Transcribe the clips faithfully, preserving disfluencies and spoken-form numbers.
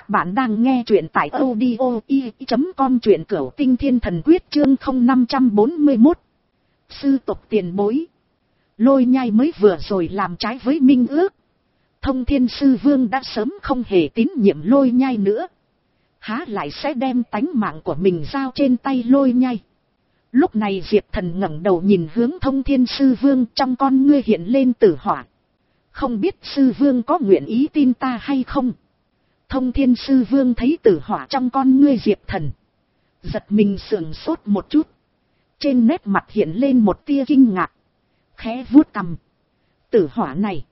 Các bạn đang nghe truyện tại audio i chấm com, truyện Cửu Tinh Thiên Thần Quyết chương không năm bốn mốt. Sư tộc tiền bối. Lôi Nhai mới vừa rồi làm trái với minh ước. Thông Thiên Sư Vương đã sớm không hề tín nhiệm Lôi Nhai nữa. Há lại sẽ đem tánh mạng của mình giao trên tay Lôi Nhai. Lúc này Diệp Thần ngẩng đầu nhìn hướng Thông Thiên Sư Vương, trong con ngươi hiện lên tử hỏa. Không biết Sư Vương có nguyện ý tin ta hay không? Thông Thiên Sư Vương thấy tử hỏa trong con ngươi Diệp Thần, giật mình sườn sốt một chút. Trên nét mặt hiện lên một tia kinh ngạc, khẽ vuốt cằm. Tử hỏa này,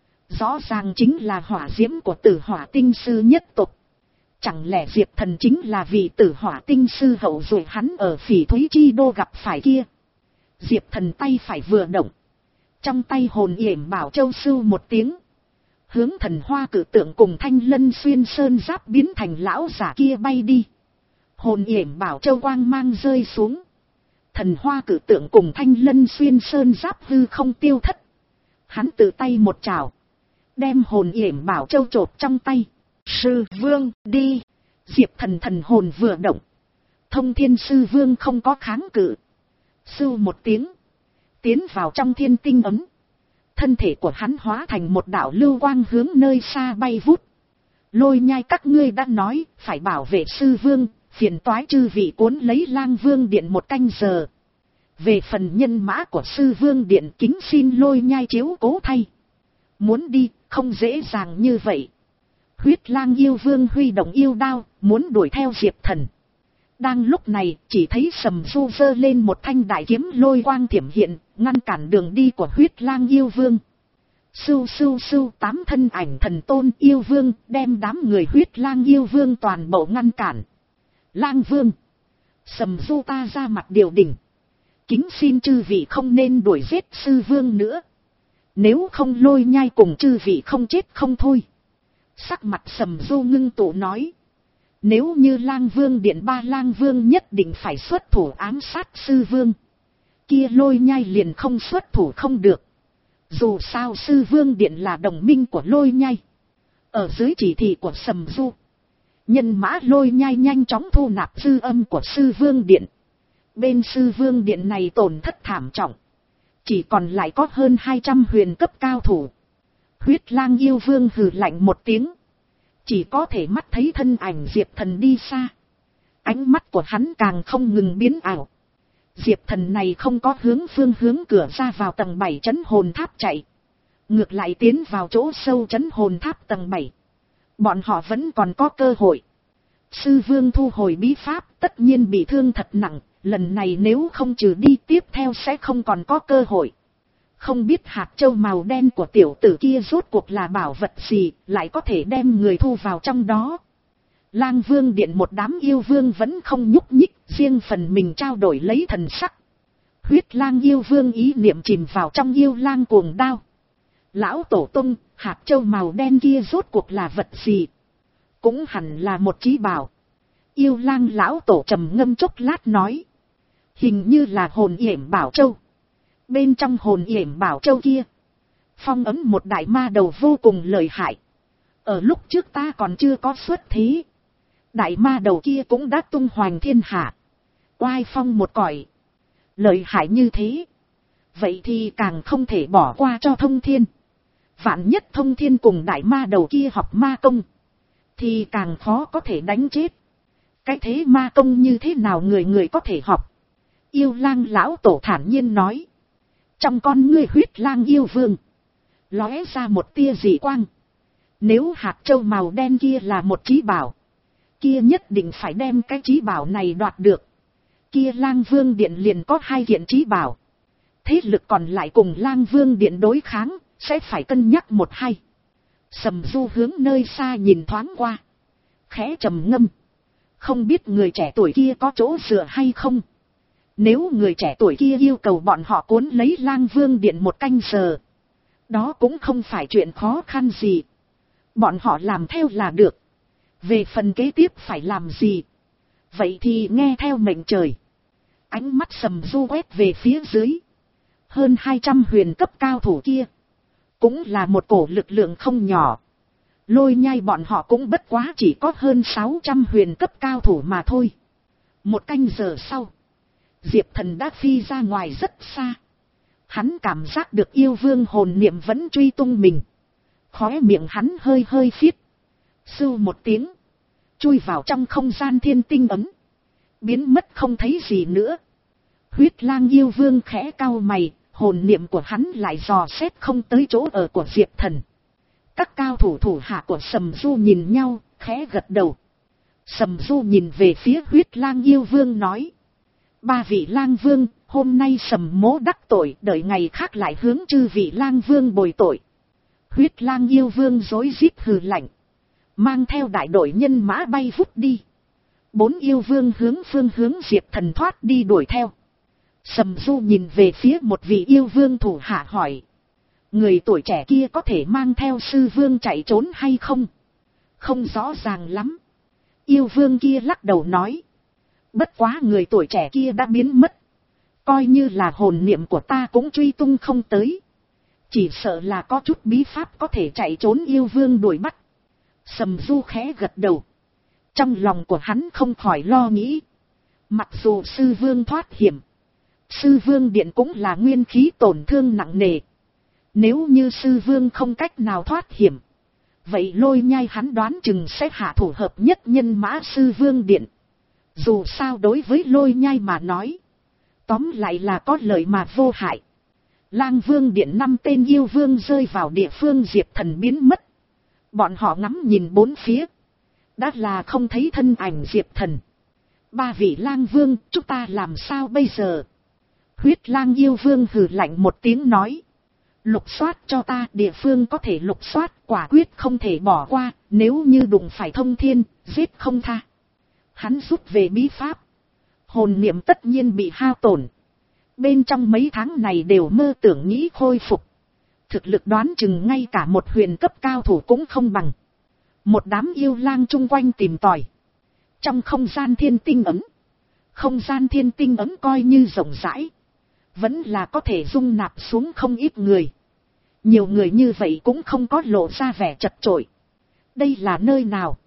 rõ ràng chính là hỏa diễm của tử hỏa tinh sư nhất tộc. Chẳng lẽ Diệp Thần chính là vị tử hỏa tinh sư hậu duệ hắn ở Phỉ Thúy Chi Đô gặp phải kia? Diệp Thần tay phải vừa động, trong tay hồn yểm bảo châu sưu một tiếng, hướng Thần Hoa cử tượng cùng Thanh Lân xuyên sơn giáp biến thành lão giả kia bay đi. Hồn yểm bảo châu quang mang rơi xuống, Thần Hoa cử tượng cùng Thanh Lân xuyên sơn giáp hư không tiêu thất. Hắn tự tay một trào, đem hồn yểm bảo châu chộp trong tay. Sư Vương đi. Diệp Thần thần hồn vừa động, Thông Thiên Sư Vương không có kháng cự, sưu một tiếng tiến vào trong thiên tinh ấm. Thân thể của hắn hóa thành một đạo lưu quang hướng nơi xa bay vút. Lôi Nhai các ngươi đã nói phải bảo vệ Sư Vương, phiền toái chư vị cuốn lấy Lang Vương Điện một canh giờ. Về phần nhân mã của Sư Vương Điện, kính xin Lôi Nhai chiếu cố thay. Muốn đi không dễ dàng như vậy. Huyết Lang yêu vương huy động yêu đao, muốn đuổi theo Diệp Thần. Đang lúc này, chỉ thấy Sầm Du giơ lên một thanh đại kiếm lôi quang thiểm hiện, ngăn cản đường đi của Huyết Lang yêu vương. Sưu sưu sưu, tám thân ảnh thần tôn yêu vương, đem đám người Huyết Lang yêu vương toàn bộ ngăn cản. Lang vương, Sầm Du ta ra mặt điều đình. Kính xin chư vị không nên đuổi giết Sư Vương nữa. Nếu không Lôi Nhai cùng chư vị không chết không thôi. Sắc mặt Sầm Du ngưng tụ nói. Nếu như Lang Vương Điện ba Lang Vương nhất định phải xuất thủ ám sát Sư Vương, kia Lôi Nhai liền không xuất thủ không được. Dù sao Sư Vương Điện là đồng minh của Lôi Nhai. Ở dưới chỉ thị của Sầm Du, nhân mã Lôi Nhai nhanh chóng thu nạp dư âm của Sư Vương Điện. Bên Sư Vương Điện này tổn thất thảm trọng, chỉ còn lại có hơn hai trăm huyền cấp cao thủ. Huyết Lang yêu vương hừ lạnh một tiếng, chỉ có thể mắt thấy thân ảnh Diệp Thần đi xa. Ánh mắt của hắn càng không ngừng biến ảo. Diệp Thần này không có hướng phương hướng cửa ra vào tầng bảy trấn hồn tháp chạy, ngược lại tiến vào chỗ sâu trấn hồn tháp tầng bảy. Bọn họ vẫn còn có cơ hội. Sư Vương thu hồi bí pháp tất nhiên bị thương thật nặng, lần này nếu không trừ đi tiếp theo sẽ không còn có cơ hội. Không biết hạt châu màu đen của tiểu tử kia rốt cuộc là bảo vật gì, lại có thể đem người thu vào trong đó. Lang Vương Điện một đám yêu vương vẫn không nhúc nhích, riêng phần mình trao đổi lấy thần sắc. Huyết Lang yêu vương ý niệm chìm vào trong yêu lang cuồng đao. Lão tổ tông, hạt châu màu đen kia rốt cuộc là vật gì? Cũng hẳn là một chí bảo. Yêu lang lão tổ trầm ngâm chốc lát nói. Hình như là hồn yểm bảo châu. Bên trong hồn yểm bảo châu kia, phong ấn một đại ma đầu vô cùng lợi hại. Ở lúc trước ta còn chưa có xuất thế, đại ma đầu kia cũng đã tung hoành thiên hạ, oai phong một cõi. Lợi hại như thế, vậy thì càng không thể bỏ qua cho Thông Thiên. Vạn nhất Thông Thiên cùng đại ma đầu kia học ma công, thì càng khó có thể đánh chết. Cái thế ma công như thế nào người người có thể học? Yêu lang lão tổ thản nhiên nói. Trong con ngươi Huyết Lang yêu vương lóe ra một tia dị quang. Nếu hạt châu màu đen kia là một chí bảo, kia nhất định phải đem cái chí bảo này đoạt được. Kia Lang Vương Điện liền có hai kiện chí bảo. Thế lực còn lại cùng Lang Vương Điện đối kháng, sẽ phải cân nhắc một hai. Sầm Du hướng nơi xa nhìn thoáng qua, khẽ trầm ngâm. Không biết người trẻ tuổi kia có chỗ dựa hay không? Nếu người trẻ tuổi kia yêu cầu bọn họ cuốn lấy Lang Vương Điện một canh giờ, đó cũng không phải chuyện khó khăn gì. Bọn họ làm theo là được. Về phần kế tiếp phải làm gì, vậy thì nghe theo mệnh trời. Ánh mắt Sầm Du quét về phía dưới. Hơn hai trăm huyền cấp cao thủ kia, cũng là một cổ lực lượng không nhỏ. Lôi Nhai bọn họ cũng bất quá chỉ có hơn sáu trăm huyền cấp cao thủ mà thôi. Một canh giờ sau, Diệp Thần đã phi ra ngoài rất xa. Hắn cảm giác được yêu vương hồn niệm vẫn truy tung mình. Khóe miệng hắn hơi hơi phiết. Sưu một tiếng, chui vào trong không gian thiên tinh ấm, biến mất không thấy gì nữa. Huyết lang yêu vương khẽ cau mày, hồn niệm của hắn lại dò xét không tới chỗ ở của Diệp Thần. Các cao thủ thủ hạ của Sầm Du nhìn nhau, khẽ gật đầu. Sầm Du nhìn về phía huyết lang yêu vương nói. Ba vị lang vương, hôm nay Sầm mỗ đắc tội, đợi ngày khác lại hướng chư vị lang vương bồi tội. Huyết lang yêu vương rối rít hừ lạnh, mang theo đại đội nhân mã bay vút đi. Bốn yêu vương hướng phương hướng Diệp Thần thoát đi đuổi theo. Sầm Du nhìn về phía một vị yêu vương thủ hạ hỏi. Người tuổi trẻ kia có thể mang theo sư vương chạy trốn hay không? Không rõ ràng lắm. Yêu vương kia lắc đầu nói. Bất quá người tuổi trẻ kia đã biến mất. Coi như là hồn niệm của ta cũng truy tung không tới. Chỉ sợ là có chút bí pháp có thể chạy trốn yêu vương đuổi bắt. Sầm Du khẽ gật đầu. Trong lòng của hắn không khỏi lo nghĩ. Mặc dù sư vương thoát hiểm, sư vương điện cũng là nguyên khí tổn thương nặng nề. Nếu như sư vương không cách nào thoát hiểm, vậy Lôi Nhai hắn đoán chừng sẽ hạ thủ hợp nhất nhân mã sư vương điện. Dù sao đối với Lôi Nhai mà nói, tóm lại là có lợi mà vô hại. Lang vương điện năm tên yêu vương rơi vào địa phương Diệp Thần biến mất. Bọn họ ngắm nhìn bốn phía, đã là không thấy thân ảnh Diệp Thần. Ba vị lang vương, chúng ta làm sao bây giờ? Huyết lang yêu vương hừ lạnh một tiếng nói. Lục soát cho ta, địa phương có thể lục soát, quả quyết không thể bỏ qua, nếu như đụng phải thông thiên, giết không tha. Hắn rút về bí pháp, hồn niệm tất nhiên bị hao tổn. Bên trong mấy tháng này đều mơ tưởng nghĩ khôi phục. Thực lực đoán chừng ngay cả một huyền cấp cao thủ cũng không bằng. Một đám yêu lang chung quanh tìm tòi. Trong không gian thiên tinh ấm, không gian thiên tinh ấm coi như rộng rãi, vẫn là có thể dung nạp xuống không ít người. Nhiều người như vậy cũng không có lộ ra vẻ chật chội. Đây là nơi nào?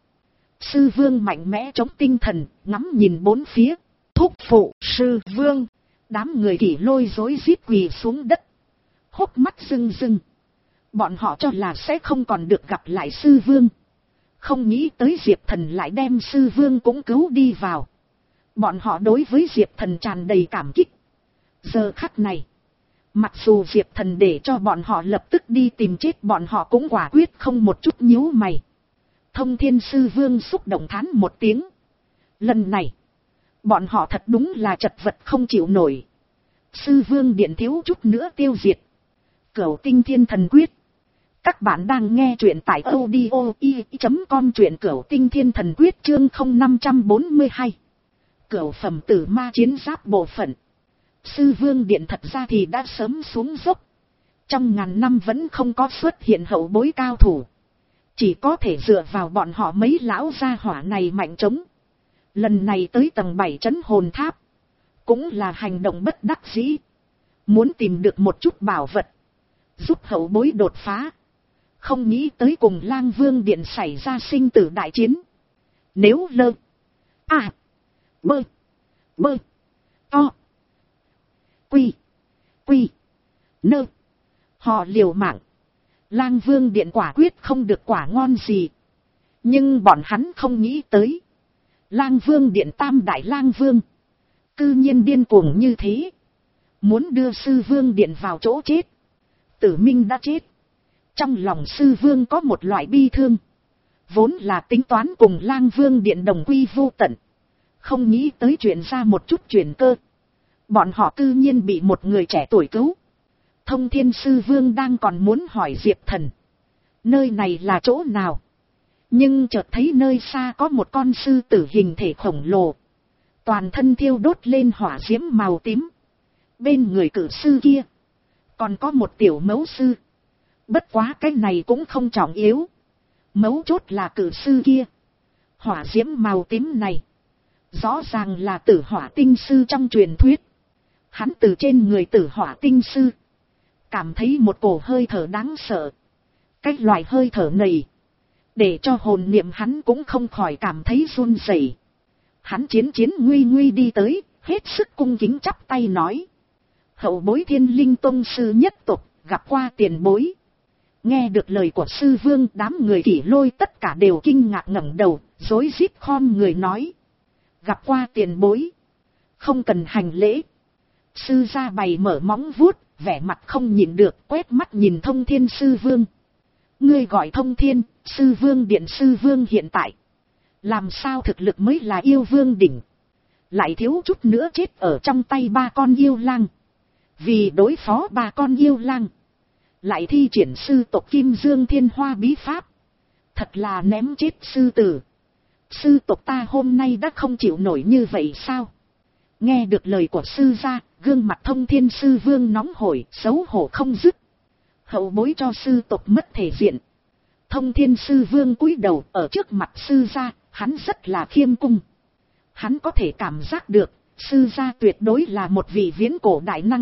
Sư vương mạnh mẽ chống tinh thần, ngắm nhìn bốn phía. Thúc phụ, sư vương. Đám người Kỷ Lôi rối rít quỳ xuống đất, hốc mắt rưng rưng. Bọn họ cho là sẽ không còn được gặp lại sư vương. Không nghĩ tới Diệp Thần lại đem sư vương cũng cứu đi vào. Bọn họ đối với Diệp Thần tràn đầy cảm kích. Giờ khắc này, mặc dù Diệp Thần để cho bọn họ lập tức đi tìm chết, bọn họ cũng quả quyết không một chút nhíu mày. Thông thiên sư vương xúc động thán một tiếng. Lần này, bọn họ thật đúng là chật vật không chịu nổi. Sư vương điện thiếu chút nữa tiêu diệt. Cửu tinh thiên thần quyết. Các bạn đang nghe truyện tại audio i chấm com, truyện Cửu tinh thiên thần quyết chương không năm bốn hai. Cửu phẩm tử ma chiến giáp bộ phận. Sư vương điện thật ra thì đã sớm xuống dốc. Trong ngàn năm vẫn không có xuất hiện hậu bối cao thủ. Chỉ có thể dựa vào bọn họ mấy lão gia hỏa này mạnh trống. Lần này tới tầng bảy trấn hồn tháp, cũng là hành động bất đắc dĩ. Muốn tìm được một chút bảo vật, giúp hậu bối đột phá. Không nghĩ tới cùng Lang Vương điện xảy ra sinh tử đại chiến. Nếu lơ, à, bơ, bơ, to, quy, quy, nơ, họ liều mạng, Lang Vương điện quả quyết không được quả ngon gì. Nhưng bọn hắn không nghĩ tới, Lang Vương điện tam đại Lang Vương cư nhiên điên cuồng như thế, muốn đưa sư vương điện vào chỗ chết. Tử Minh đã chết, trong lòng sư vương có một loại bi thương, vốn là tính toán cùng Lang Vương điện đồng quy vô tận, không nghĩ tới chuyện ra một chút chuyển cơ. Bọn họ cư nhiên bị một người trẻ tuổi cứu. Thông thiên sư vương đang còn muốn hỏi Diệp Thần, nơi này là chỗ nào, nhưng chợt thấy nơi xa có một con sư tử hình thể khổng lồ, toàn thân thiêu đốt lên hỏa diễm màu tím. Bên người cử sư kia còn có một tiểu mẫu sư. Bất quá cái này cũng không trọng yếu, mấu chốt là cử sư kia, hỏa diễm màu tím này rõ ràng là tử hỏa tinh sư trong truyền thuyết. Hắn từ trên người tử hỏa tinh sư cảm thấy một cổ hơi thở đáng sợ. Cái loại hơi thở này để cho hồn niệm hắn cũng không khỏi cảm thấy run rẩy. Hắn chiến chiến nguy nguy đi tới, hết sức cung kính chắp tay nói: hậu bối Thiên Linh Tông sư nhất tộc, gặp qua tiền bối. Nghe được lời của sư vương, đám người Kỷ Lôi tất cả đều kinh ngạc ngẩng đầu, rối rít khom người nói: gặp qua tiền bối, không cần hành lễ. Sư gia bày mở móng vuốt, vẻ mặt không nhịn được, quét mắt nhìn Thông Thiên sư vương. Ngươi gọi Thông Thiên, sư vương điện sư vương hiện tại làm sao thực lực mới là yêu vương đỉnh, lại thiếu chút nữa chết ở trong tay ba con yêu lang. Vì đối phó ba con yêu lang, lại thi triển sư tộc Kim Dương Thiên Hoa bí pháp, thật là ném chết sư tử. Sư tộc ta hôm nay đã không chịu nổi như vậy sao? Nghe được lời của sư gia, gương mặt Thông Thiên sư vương nóng hổi, xấu hổ không dứt. Hậu bối cho sư tộc mất thể diện. Thông Thiên sư vương cúi đầu ở trước mặt sư gia, hắn rất là khiêm cung. Hắn có thể cảm giác được, sư gia tuyệt đối là một vị viễn cổ đại năng.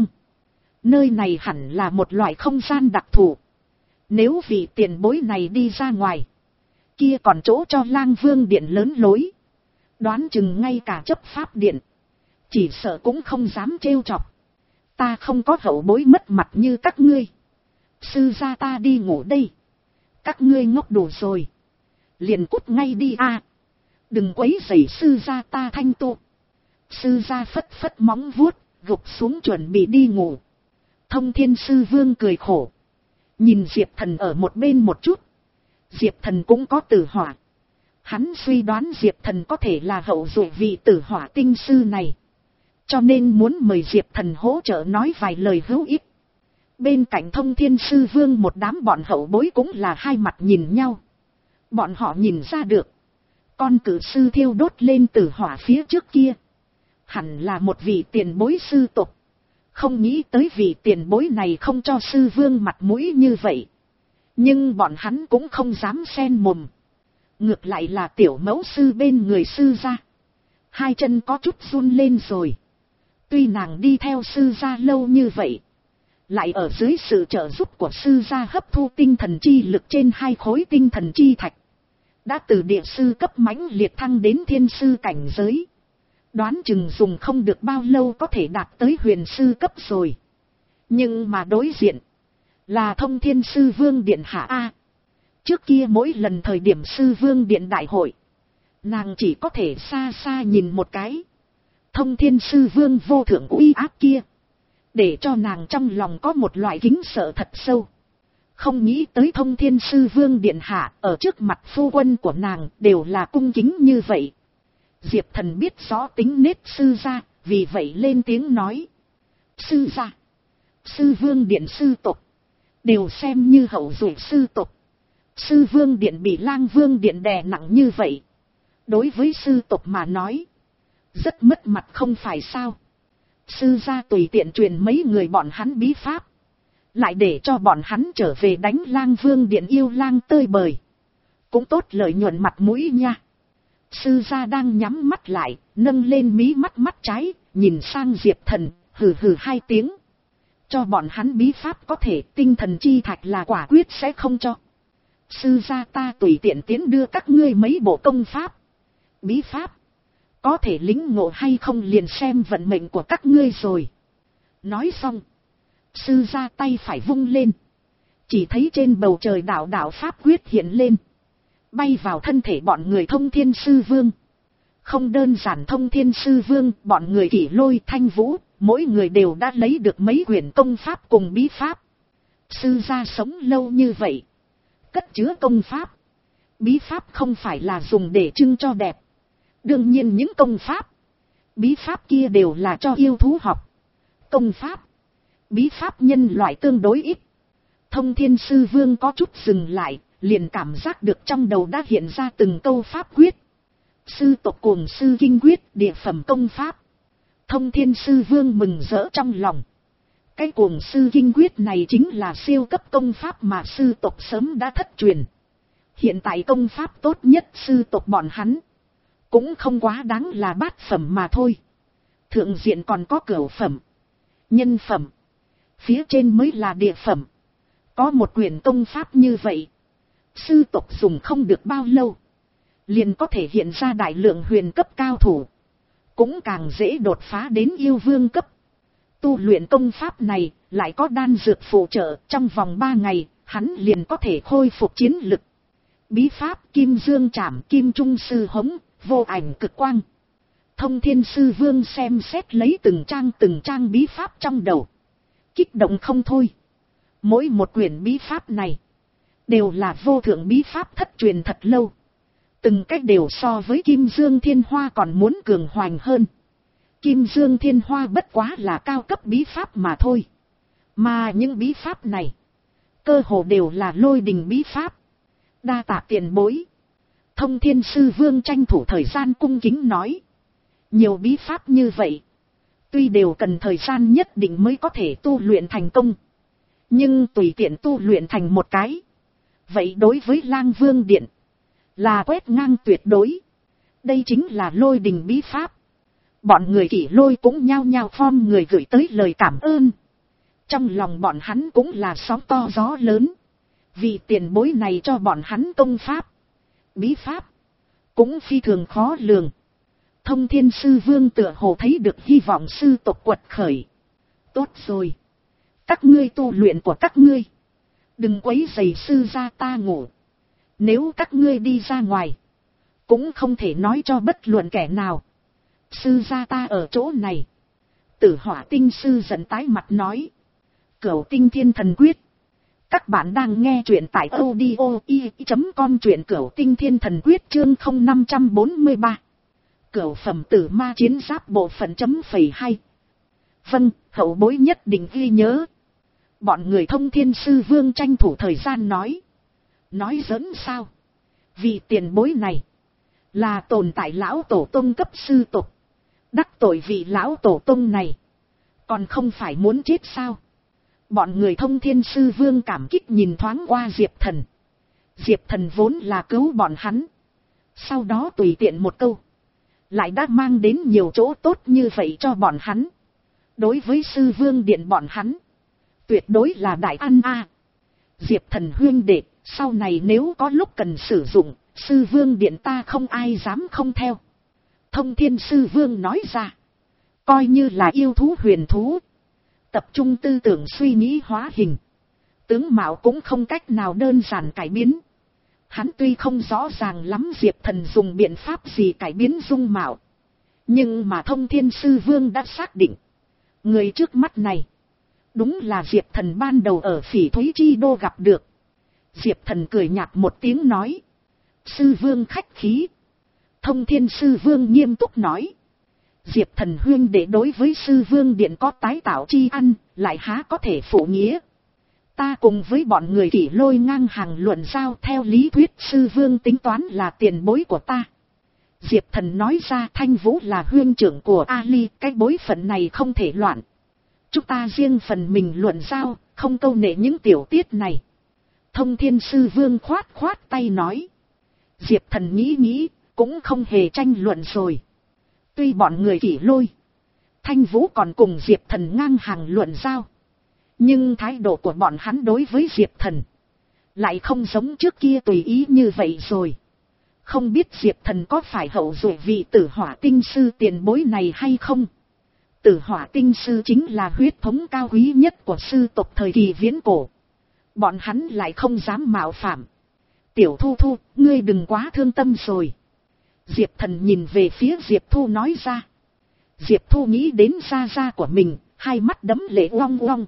Nơi này hẳn là một loại không gian đặc thù. Nếu vị tiền bối này đi ra ngoài, kia còn chỗ cho Lang Vương điện lớn lối. Đoán chừng ngay cả chấp pháp điện, chỉ sợ cũng không dám trêu chọc. Ta không có hậu bối mất mặt như các ngươi. Sư gia ta đi ngủ đây. Các ngươi ngốc đủ rồi, liền cút ngay đi a. Đừng quấy rầy sư gia ta thanh tu. Sư gia phất phất móng vuốt, gục xuống chuẩn bị đi ngủ. Thông Thiên sư vương cười khổ, nhìn Diệp Thần ở một bên một chút. Diệp Thần cũng có tử hỏa. Hắn suy đoán Diệp Thần có thể là hậu duệ vị tử hỏa tinh sư này, cho nên muốn mời Diệp Thần hỗ trợ nói vài lời hữu ích. Bên cạnh Thông Thiên sư vương một đám bọn hậu bối cũng là hai mặt nhìn nhau. Bọn họ nhìn ra được, con cử sư thiêu đốt lên tử hỏa phía trước kia hẳn là một vị tiền bối sư tộc. Không nghĩ tới vị tiền bối này không cho sư vương mặt mũi như vậy. Nhưng bọn hắn cũng không dám xen mồm. Ngược lại là tiểu mẫu sư bên người sư gia, hai chân có chút run lên rồi. Tuy nàng đi theo sư gia lâu như vậy, lại ở dưới sự trợ giúp của sư gia hấp thu tinh thần chi lực trên hai khối tinh thần chi thạch, đã từ địa sư cấp mãnh liệt thăng đến thiên sư cảnh giới. Đoán chừng dùng không được bao lâu có thể đạt tới huyền sư cấp rồi. Nhưng mà đối diện là Thông Thiên sư vương điện hạ A. Trước kia mỗi lần thời điểm sư vương điện đại hội, nàng chỉ có thể xa xa nhìn một cái. Thông Thiên sư vương vô thượng uy áp kia, để cho nàng trong lòng có một loại kính sợ thật sâu. Không nghĩ tới Thông Thiên sư vương điện hạ ở trước mặt phu quân của nàng đều là cung kính như vậy. Diệp Thần biết rõ tính nết sư gia, vì vậy lên tiếng nói: sư gia, sư vương điện sư tộc đều xem như hậu duệ sư tộc. Sư vương điện bị Lang Vương điện đè nặng như vậy, đối với sư tộc mà nói rất mất mặt không phải sao? Sư gia tùy tiện truyền mấy người bọn hắn bí pháp, lại để cho bọn hắn trở về đánh Lang Vương điện yêu lang tơi bời, cũng tốt lợi nhuận mặt mũi nha. Sư gia đang nhắm mắt lại, nâng lên mí mắt mắt trái, nhìn sang Diệp Thần, hừ hừ hai tiếng. Cho bọn hắn bí pháp có thể, tinh thần chi thạch là quả quyết sẽ không cho. Sư gia ta tùy tiện tiến đưa các ngươi mấy bộ công pháp, bí pháp, có thể lĩnh ngộ hay không liền xem vận mệnh của các ngươi rồi. Nói xong, sư gia tay phải vung lên, chỉ thấy trên bầu trời đạo đạo pháp quyết hiện lên, bay vào thân thể bọn người Thông Thiên sư vương. Không đơn giản Thông Thiên sư vương, bọn người Kỷ Lôi, Thanh Vũ, mỗi người đều đã lấy được mấy quyển công pháp cùng bí pháp. Sư gia sống lâu như vậy, cất chứa công pháp, bí pháp không phải là dùng để trưng cho đẹp. Đương nhiên những công pháp, bí pháp kia đều là cho yêu thú học. Công pháp, bí pháp nhân loại tương đối ít. Thông Thiên sư vương có chút dừng lại, liền cảm giác được trong đầu đã hiện ra từng câu pháp quyết. Sư tộc cuồng sư kinh quyết, địa phẩm công pháp. Thông Thiên sư vương mừng rỡ trong lòng. Cái cuồng sư kinh quyết này chính là siêu cấp công pháp mà sư tộc sớm đã thất truyền. Hiện tại công pháp tốt nhất sư tộc bọn hắn cũng không quá đáng là bát phẩm mà thôi. Thượng diện còn có cửu phẩm, nhân phẩm, phía trên mới là địa phẩm. Có một quyển công pháp như vậy, Sư tộc dùng không được bao lâu, liền có thể hiện ra đại lượng huyền cấp cao thủ, cũng càng dễ đột phá đến yêu vương cấp. Tu luyện công pháp này lại có đan dược phụ trợ, trong vòng ba ngày hắn liền có thể khôi phục chiến lực. Bí pháp Kim Dương Trảm, Kim Trung Sư Hống, Vô Ảnh Cực Quang. Thông Thiên Sư Vương xem xét lấy từng trang từng trang bí pháp trong đầu, kích động không thôi. Mỗi một quyển bí pháp này đều là vô thượng bí pháp thất truyền thật lâu, từng cách đều so với Kim Dương Thiên Hoa còn muốn cường hoành hơn. Kim Dương Thiên Hoa bất quá là cao cấp bí pháp mà thôi, mà những bí pháp này cơ hồ đều là lôi đình bí pháp. Đa tạ tiền bối. Thông Thiên Sư Vương tranh thủ thời gian cung kính nói. Nhiều bí pháp như vậy, tuy đều cần thời gian nhất định mới có thể tu luyện thành công, nhưng tùy tiện tu luyện thành một cái, vậy đối với Lang Vương Điện là quét ngang tuyệt đối. Đây chính là lôi đình bí pháp. Bọn người Kỷ Lôi cũng nhao nhao form người gửi tới lời cảm ơn. Trong lòng bọn hắn cũng là sóng to gió lớn, vì tiền bối này cho bọn hắn công pháp, bí pháp cũng phi thường khó lường. Thông Thiên Sư Vương tựa hồ thấy được hy vọng sư tộc quật khởi. Tốt rồi, các ngươi tu luyện của các ngươi, đừng quấy rầy sư gia ta ngủ. Nếu các ngươi đi ra ngoài, cũng không thể nói cho bất luận kẻ nào. Sư gia ta ở chỗ này. Tử Hỏa Tinh Sư giận tái mặt nói. Cửu Tinh Thiên Thần Quyết. Các bạn đang nghe truyện tại audio i chấm com, truyện Cửu Tinh Thiên Thần Quyết chương không năm bốn ba. Cửu phẩm tử ma chiến giáp bộ phận chấm phẩy hai. Vâng, hậu bối nhất định ghi nhớ. Bọn người Thông Thiên Sư Vương tranh thủ thời gian nói. Nói giỡn sao? Vì tiền bối này là tồn tại lão tổ tông cấp sư tộc, đắc tội vị lão tổ tông này, còn không phải muốn chết sao? Bọn người Thông Thiên Sư Vương cảm kích nhìn thoáng qua Diệp Thần. Diệp Thần vốn là cứu bọn hắn, sau đó tùy tiện một câu, lại đã mang đến nhiều chỗ tốt như vậy cho bọn hắn. Đối với Sư Vương Điện bọn hắn, tuyệt đối là đại ăn a. Diệp Thần huyên đệ, sau này nếu có lúc cần sử dụng, Sư Vương Điện ta không ai dám không theo. Thông Thiên Sư Vương nói ra. Coi như là yêu thú huyền thú, tập trung tư tưởng suy nghĩ hóa hình, tướng mạo cũng không cách nào đơn giản cải biến. Hắn tuy không rõ ràng lắm Diệp Thần dùng biện pháp gì cải biến dung mạo, nhưng mà Thông Thiên Sư Vương đã xác định, người trước mắt này đúng là Diệp Thần ban đầu ở Phỉ Thúy Chi Đô gặp được. Diệp Thần cười nhạt một tiếng nói. Sư Vương khách khí. Thông Thiên Sư Vương nghiêm túc nói. Diệp Thần huyên đệ đối với Sư Vương Điện có tái tạo chi ăn, lại há có thể phụ nghĩa. Ta cùng với bọn người Kỷ Lôi ngang hàng luận giao, theo lý thuyết Sư Vương tính toán là tiền bối của ta. Diệp Thần nói ra. Thanh Vũ là huyên trưởng của Ali, cái bối phận này không thể loạn. Chúng ta riêng phần mình luận giao, không câu nệ những tiểu tiết này. Thông Thiên Sư Vương khoát khoát tay nói. Diệp Thần nghĩ nghĩ, cũng không hề tranh luận rồi. Tuy bọn người Kỷ Lôi, Thanh Vũ còn cùng Diệp Thần ngang hàng luận giao, nhưng thái độ của bọn hắn đối với Diệp Thần lại không giống trước kia tùy ý như vậy rồi. Không biết Diệp Thần có phải hậu duệ vị Tử Hỏa Tinh Sư tiền bối này hay không? Tử Hỏa Tinh Sư chính là huyết thống cao quý nhất của sư tộc thời kỳ viễn cổ. Bọn hắn lại không dám mạo phạm. Tiểu Thu Thu, ngươi đừng quá thương tâm rồi. Diệp Thần nhìn về phía Diệp Thu nói ra. Diệp Thu nghĩ đến gia gia của mình, hai mắt đẫm lệ uong uong.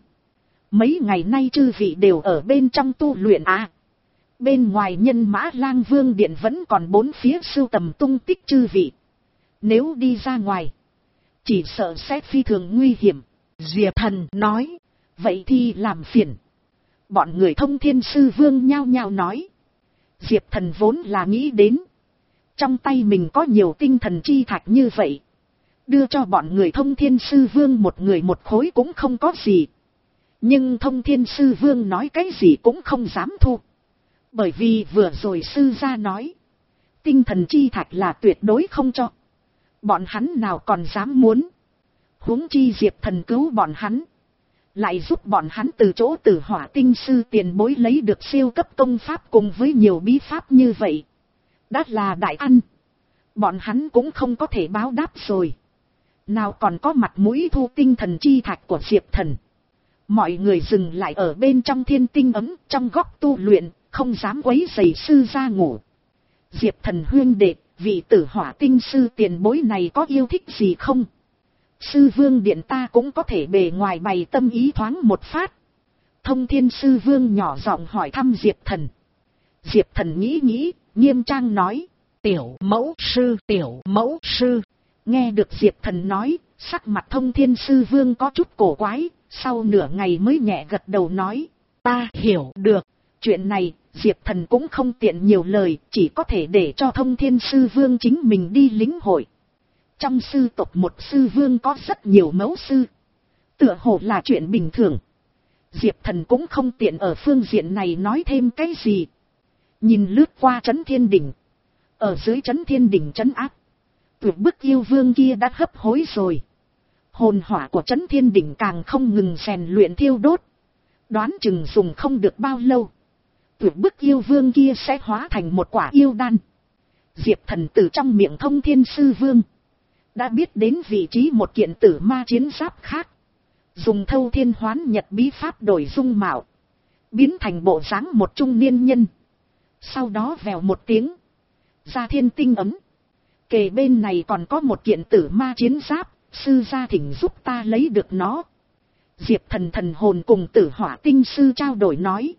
Mấy ngày nay chư vị đều ở bên trong tu luyện à. Bên ngoài Nhân Mã Lang Vương Điện vẫn còn bốn phía sưu tầm tung tích chư vị. Nếu đi ra ngoài, chỉ sợ sẽ phi thường nguy hiểm. Diệp Thần nói. Vậy thì làm phiền. Bọn người Thông Thiên Sư Vương nhao nhao nói. Diệp Thần vốn là nghĩ đến, trong tay mình có nhiều tinh thần chi thạch như vậy, đưa cho bọn người Thông Thiên Sư Vương một người một khối cũng không có gì. Nhưng Thông Thiên Sư Vương nói cái gì cũng không dám thu. Bởi vì vừa rồi sư gia nói, tinh thần chi thạch là tuyệt đối không cho. Bọn hắn nào còn dám muốn. Huống chi Diệp Thần cứu bọn hắn, lại giúp bọn hắn từ chỗ Tử Hỏa tinh sư tiền bối lấy được siêu cấp công pháp cùng với nhiều bí pháp như vậy. Đã là đại ăn. Bọn hắn cũng không có thể báo đáp rồi. Nào còn có mặt mũi thu tinh thần chi thạch của Diệp Thần. Mọi người dừng lại ở bên trong thiên tinh ấm, trong góc tu luyện, không dám quấy rầy sư gia ngủ. Diệp Thần huyên đệ, vị Tử Hỏa tinh sư tiền bối này có yêu thích gì không? Sư vương điện ta cũng có thể bề ngoài bày tâm ý thoáng một phát. Thông Thiên sư vương nhỏ giọng hỏi thăm Diệp Thần. Diệp Thần nghĩ nghĩ, nghiêm trang nói. Tiểu mẫu sư, tiểu mẫu sư. Nghe được Diệp Thần nói, sắc mặt Thông Thiên sư vương có chút cổ quái, sau nửa ngày mới nhẹ gật đầu nói. Ta hiểu được. Chuyện này, Diệp Thần cũng không tiện nhiều lời, chỉ có thể để cho Thông Thiên sư vương chính mình đi lĩnh hội. Trong sư tộc một sư vương có rất nhiều mẫu sư. Tựa hồ là chuyện bình thường. Diệp Thần cũng không tiện ở phương diện này nói thêm cái gì. Nhìn lướt qua Trấn Thiên Đỉnh. Ở dưới Trấn Thiên Đỉnh trấn áp. Tuyệt bức yêu vương kia đã hấp hối rồi. Hồn hỏa của Trấn Thiên Đỉnh càng không ngừng rèn luyện thiêu đốt. Đoán chừng dùng không được bao lâu. Tuyệt bức yêu vương kia sẽ hóa thành một quả yêu đan. Diệp Thần từ trong miệng Thông Thiên sư vương. Đã biết đến vị trí một kiện tử ma chiến giáp khác. Dùng thâu thiên hoán nhật bí pháp đổi dung mạo. Biến thành bộ dáng một trung niên nhân. Sau đó vèo một tiếng. Ra thiên tinh ấm. Kề bên này còn có một kiện tử ma chiến giáp. Sư gia thỉnh giúp ta lấy được nó. Diệp Thần thần hồn cùng Tử Hỏa tinh sư trao đổi nói.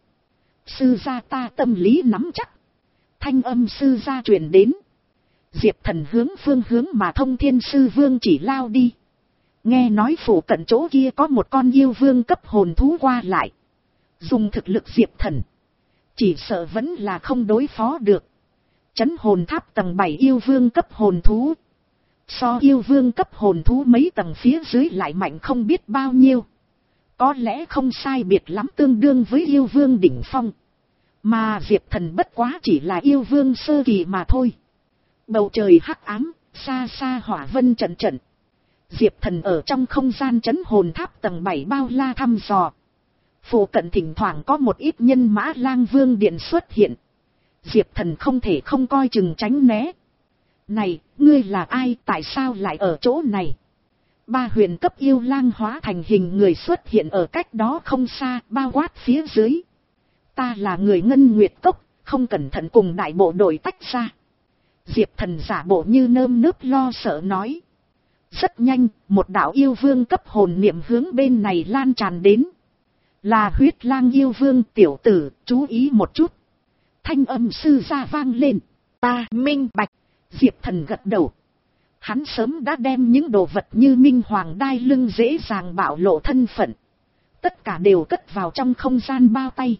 Sư gia ta tâm lý nắm chắc. Thanh âm sư gia truyền đến. Diệp Thần hướng phương hướng mà Thông Thiên sư vương chỉ lao đi. Nghe nói phủ cận chỗ kia có một con yêu vương cấp hồn thú qua lại. Dùng thực lực Diệp Thần. Chỉ sợ vẫn là không đối phó được. Trấn hồn tháp tầng bảy yêu vương cấp hồn thú. So yêu vương cấp hồn thú mấy tầng phía dưới lại mạnh không biết bao nhiêu. Có lẽ không sai biệt lắm tương đương với yêu vương đỉnh phong. Mà Diệp Thần bất quá chỉ là yêu vương sơ kỳ mà thôi. Bầu trời hắc ám, xa xa hỏa vân trận trận. Diệp Thần ở trong không gian trấn hồn tháp tầng bảy bao la thăm dò. Phụ cận thỉnh thoảng có một ít nhân mã lang vương điện xuất hiện. Diệp Thần không thể không coi chừng tránh né. Này, ngươi là ai, tại sao lại ở chỗ này? Ba huyền cấp yêu lang hóa thành hình người xuất hiện ở cách đó không xa, bao quát phía dưới. Ta là người Ngân Nguyệt Cốc, không cẩn thận cùng đại bộ đội tách ra. Diệp Thần giả bộ như nơm nớp lo sợ nói. Rất nhanh, một đạo yêu vương cấp hồn niệm hướng bên này lan tràn đến. Là huyết lang yêu vương tiểu tử, chú ý một chút. Thanh âm sư gia vang lên. Ta minh bạch. Diệp Thần gật đầu. Hắn sớm đã đem những đồ vật như minh hoàng đai lưng dễ dàng bạo lộ thân phận. Tất cả đều cất vào trong không gian bao tay.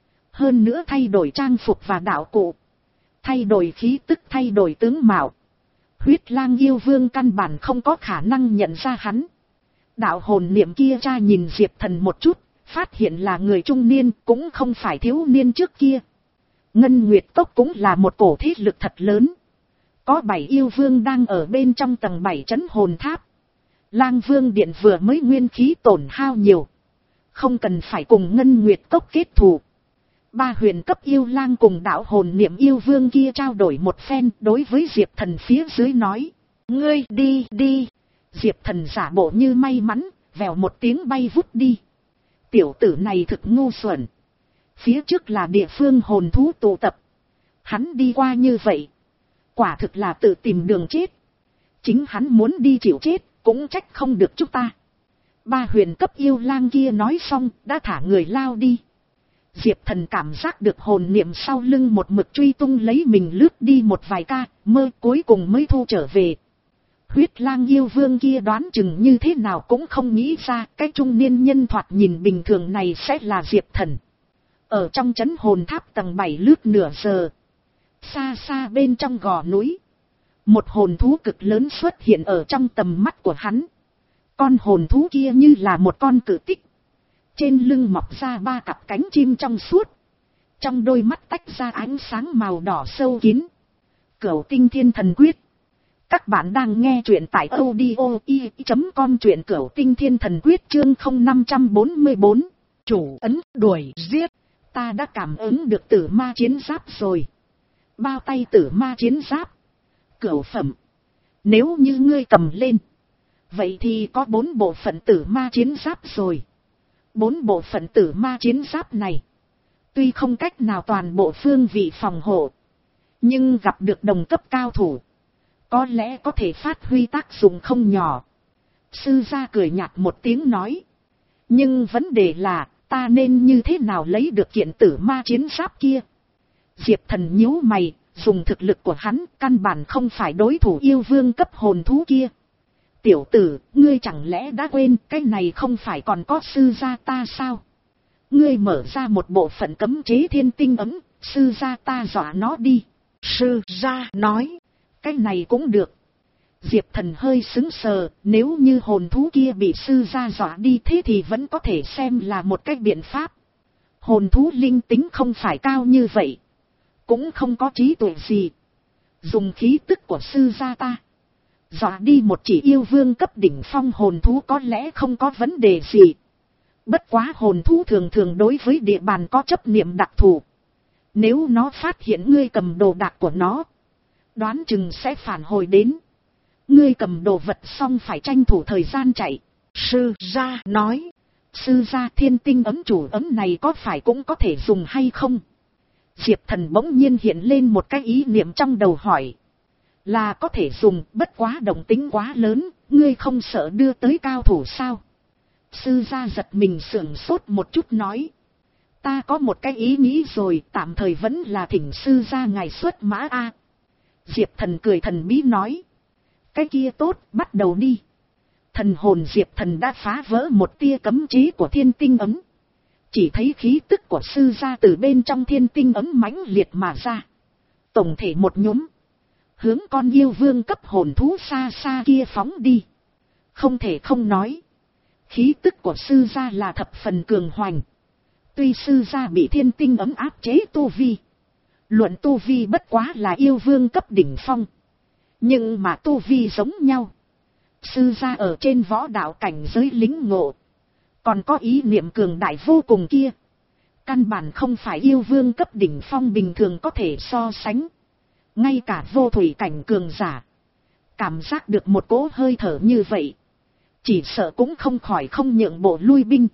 Hơn nữa thay đổi trang phục và đạo cụ. Thay đổi khí tức, thay đổi tướng mạo. Huyết lang yêu vương căn bản không có khả năng nhận ra hắn. Đạo hồn niệm kia tra nhìn Diệp Thần một chút. Phát hiện là người trung niên, cũng không phải thiếu niên trước kia. Ngân Nguyệt Cốc cũng là một cổ thế lực thật lớn. Có bảy yêu vương đang ở bên trong tầng bảy trấn hồn tháp. Lang vương điện vừa mới nguyên khí tổn hao nhiều. Không cần phải cùng Ngân Nguyệt Cốc kết thù. Ba huyền cấp yêu lang cùng đạo hồn niệm yêu vương kia trao đổi một phen đối với Diệp Thần phía dưới nói. Ngươi đi đi. Diệp Thần giả bộ như may mắn, vèo một tiếng bay vút đi. Tiểu tử này thực ngu xuẩn. Phía trước là địa phương hồn thú tụ tập. Hắn đi qua như vậy. Quả thực là tự tìm đường chết. Chính hắn muốn đi chịu chết, cũng trách không được chúng ta. Ba huyền cấp yêu lang kia nói xong, đã thả người lao đi. Diệp Thần cảm giác được hồn niệm sau lưng một mực truy tung lấy mình lướt đi một vài ca, mơ cuối cùng mới thu trở về. Huyết lang yêu vương kia đoán chừng như thế nào cũng không nghĩ ra cái trung niên nhân thoạt nhìn bình thường này sẽ là Diệp Thần. Ở trong trấn hồn tháp tầng bảy lướt nửa giờ. Xa xa bên trong gò núi. Một hồn thú cực lớn xuất hiện ở trong tầm mắt của hắn. Con hồn thú kia như là một con cự tích. Trên lưng mọc ra ba cặp cánh chim trong suốt. Trong đôi mắt tách ra ánh sáng màu đỏ sâu kín. Cửu tinh thiên thần quyết. Các bạn đang nghe truyện tại audio i chấm com, truyện cửu tinh thiên thần quyết chương không năm bốn bốn. Chủ ấn đuổi giết. Ta đã cảm ứng được tử ma chiến giáp rồi. Bao tay tử ma chiến giáp. Cửu phẩm. Nếu như ngươi cầm lên, vậy thì có bốn bộ phận tử ma chiến giáp rồi. Bốn bộ phận tử ma chiến giáp này, tuy không cách nào toàn bộ phương vị phòng hộ, nhưng gặp được đồng cấp cao thủ, có lẽ có thể phát huy tác dụng không nhỏ. Sư gia cười nhạt một tiếng nói. Nhưng vấn đề là, ta nên như thế nào lấy được kiện tử ma chiến giáp kia? Diệp Thần nhíu mày, dùng thực lực của hắn, căn bản không phải đối thủ yêu vương cấp hồn thú kia. Tiểu tử, ngươi chẳng lẽ đã quên cái này không phải còn có sư gia ta sao? Ngươi mở ra một bộ phận cấm chế thiên tinh ấm, sư gia ta dọa nó đi. Sư gia nói, cái này cũng được. Diệp Thần hơi sững sờ, nếu như hồn thú kia bị sư gia dọa đi thế thì vẫn có thể xem là một cách biện pháp. Hồn thú linh tính không phải cao như vậy, cũng không có trí tuệ gì. Dùng khí tức của sư gia ta dọa đi một chỉ yêu vương cấp đỉnh phong hồn thú có lẽ không có vấn đề gì. Bất quá hồn thú thường thường đối với địa bàn có chấp niệm đặc thù. Nếu nó phát hiện ngươi cầm đồ đạc của nó, đoán chừng sẽ phản hồi đến. Ngươi cầm đồ vật xong phải tranh thủ thời gian chạy. Sư gia nói. Sư gia thiên tinh ấm chủ ấm này có phải cũng có thể dùng hay không? Diệp Thần bỗng nhiên hiện lên một cái ý niệm trong đầu hỏi. Là có thể dùng, bất quá động tính quá lớn, ngươi không sợ đưa tới cao thủ sao? Sư gia giật mình sửng sốt một chút nói. Ta có một cái ý nghĩ rồi, tạm thời vẫn là thỉnh sư gia ngài xuất mã a. Diệp Thần cười thần bí nói. Cái kia tốt, bắt đầu đi. Thần hồn Diệp Thần đã phá vỡ một tia cấm chế của thiên tinh ấm. Chỉ thấy khí tức của sư gia từ bên trong thiên tinh ấm mãnh liệt mà ra. Tổng thể một nhúm, hướng con yêu vương cấp hồn thú xa xa kia phóng đi. Không thể không nói, khí tức của sư gia là thập phần cường hoành. Tuy sư gia bị thiên tinh ấm áp chế tu vi, luận tu vi bất quá là yêu vương cấp đỉnh phong, nhưng mà tu vi giống nhau. Sư gia ở trên võ đạo cảnh giới lính ngộ, còn có ý niệm cường đại vô cùng kia, căn bản không phải yêu vương cấp đỉnh phong bình thường có thể so sánh. Ngay cả vô thủy cảnh cường giả, cảm giác được một cỗ hơi thở như vậy, chỉ sợ cũng không khỏi không nhượng bộ lui binh.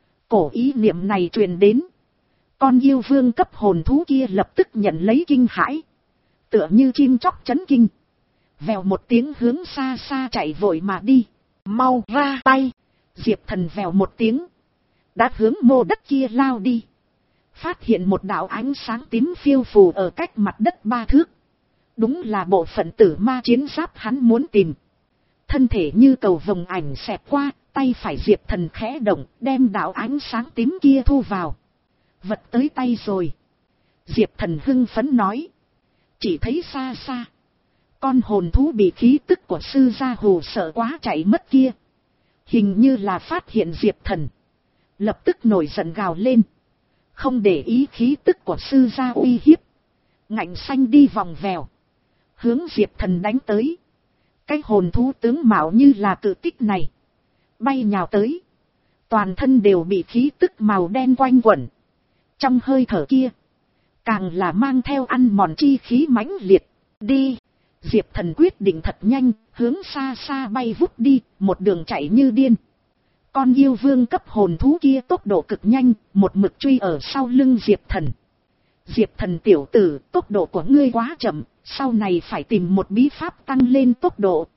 Cổ ý niệm này truyền đến, con yêu vương cấp hồn thú kia lập tức nhận lấy kinh hãi, tựa như chim chóc chấn kinh, vèo một tiếng hướng xa xa chạy vội mà đi. Mau ra tay! Diệp Thần vèo một tiếng, đã hướng mô đất kia lao đi. Phát hiện một đạo ánh sáng tím phiêu phù ở cách mặt đất ba thước. Đúng là bộ phận tử ma chiến giáp hắn muốn tìm. Thân thể như cầu vồng ảnh xẹt qua, tay phải Diệp Thần khẽ động, đem đạo ánh sáng tím kia thu vào. Vật tới tay rồi. Diệp Thần hưng phấn nói. Chỉ thấy xa xa, con hồn thú bị khí tức của sư gia hù sợ quá chạy mất kia, hình như là phát hiện Diệp Thần, lập tức nổi giận gào lên, không để ý khí tức của sư gia uy hiếp, ngạnh xanh đi vòng vèo, hướng Diệp Thần đánh tới. Cái hồn thú tướng mạo như là cự tích này, bay nhào tới, toàn thân đều bị khí tức màu đen quanh quẩn. Trong hơi thở kia, càng là mang theo ăn mòn chi khí mãnh liệt. Đi! Diệp Thần quyết định thật nhanh, hướng xa xa bay vút đi, một đường chạy như điên. Con yêu vương cấp hồn thú kia tốc độ cực nhanh, một mực truy ở sau lưng Diệp Thần. Diệp Thần tiểu tử, tốc độ của ngươi quá chậm, sau này phải tìm một bí pháp tăng lên tốc độ.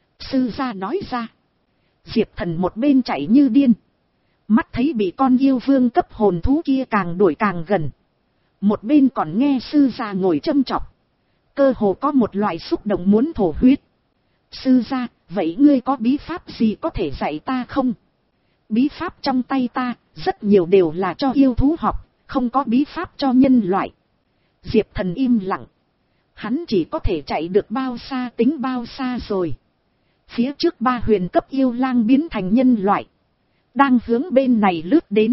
Sư gia nói ra. Diệp Thần một bên chạy như điên, mắt thấy bị con yêu vương cấp hồn thú kia càng đuổi càng gần, một bên còn nghe sư gia ngồi châm chọc, cơ hồ có một loại xúc động muốn thổ huyết. Sư gia, vậy ngươi có bí pháp gì có thể dạy ta không? Bí pháp trong tay ta, rất nhiều đều là cho yêu thú học, không có bí pháp cho nhân loại. Diệp Thần im lặng. Hắn chỉ có thể chạy được bao xa tính bao xa rồi. Phía trước ba huyền cấp yêu lang biến thành nhân loại, đang hướng bên này lướt đến.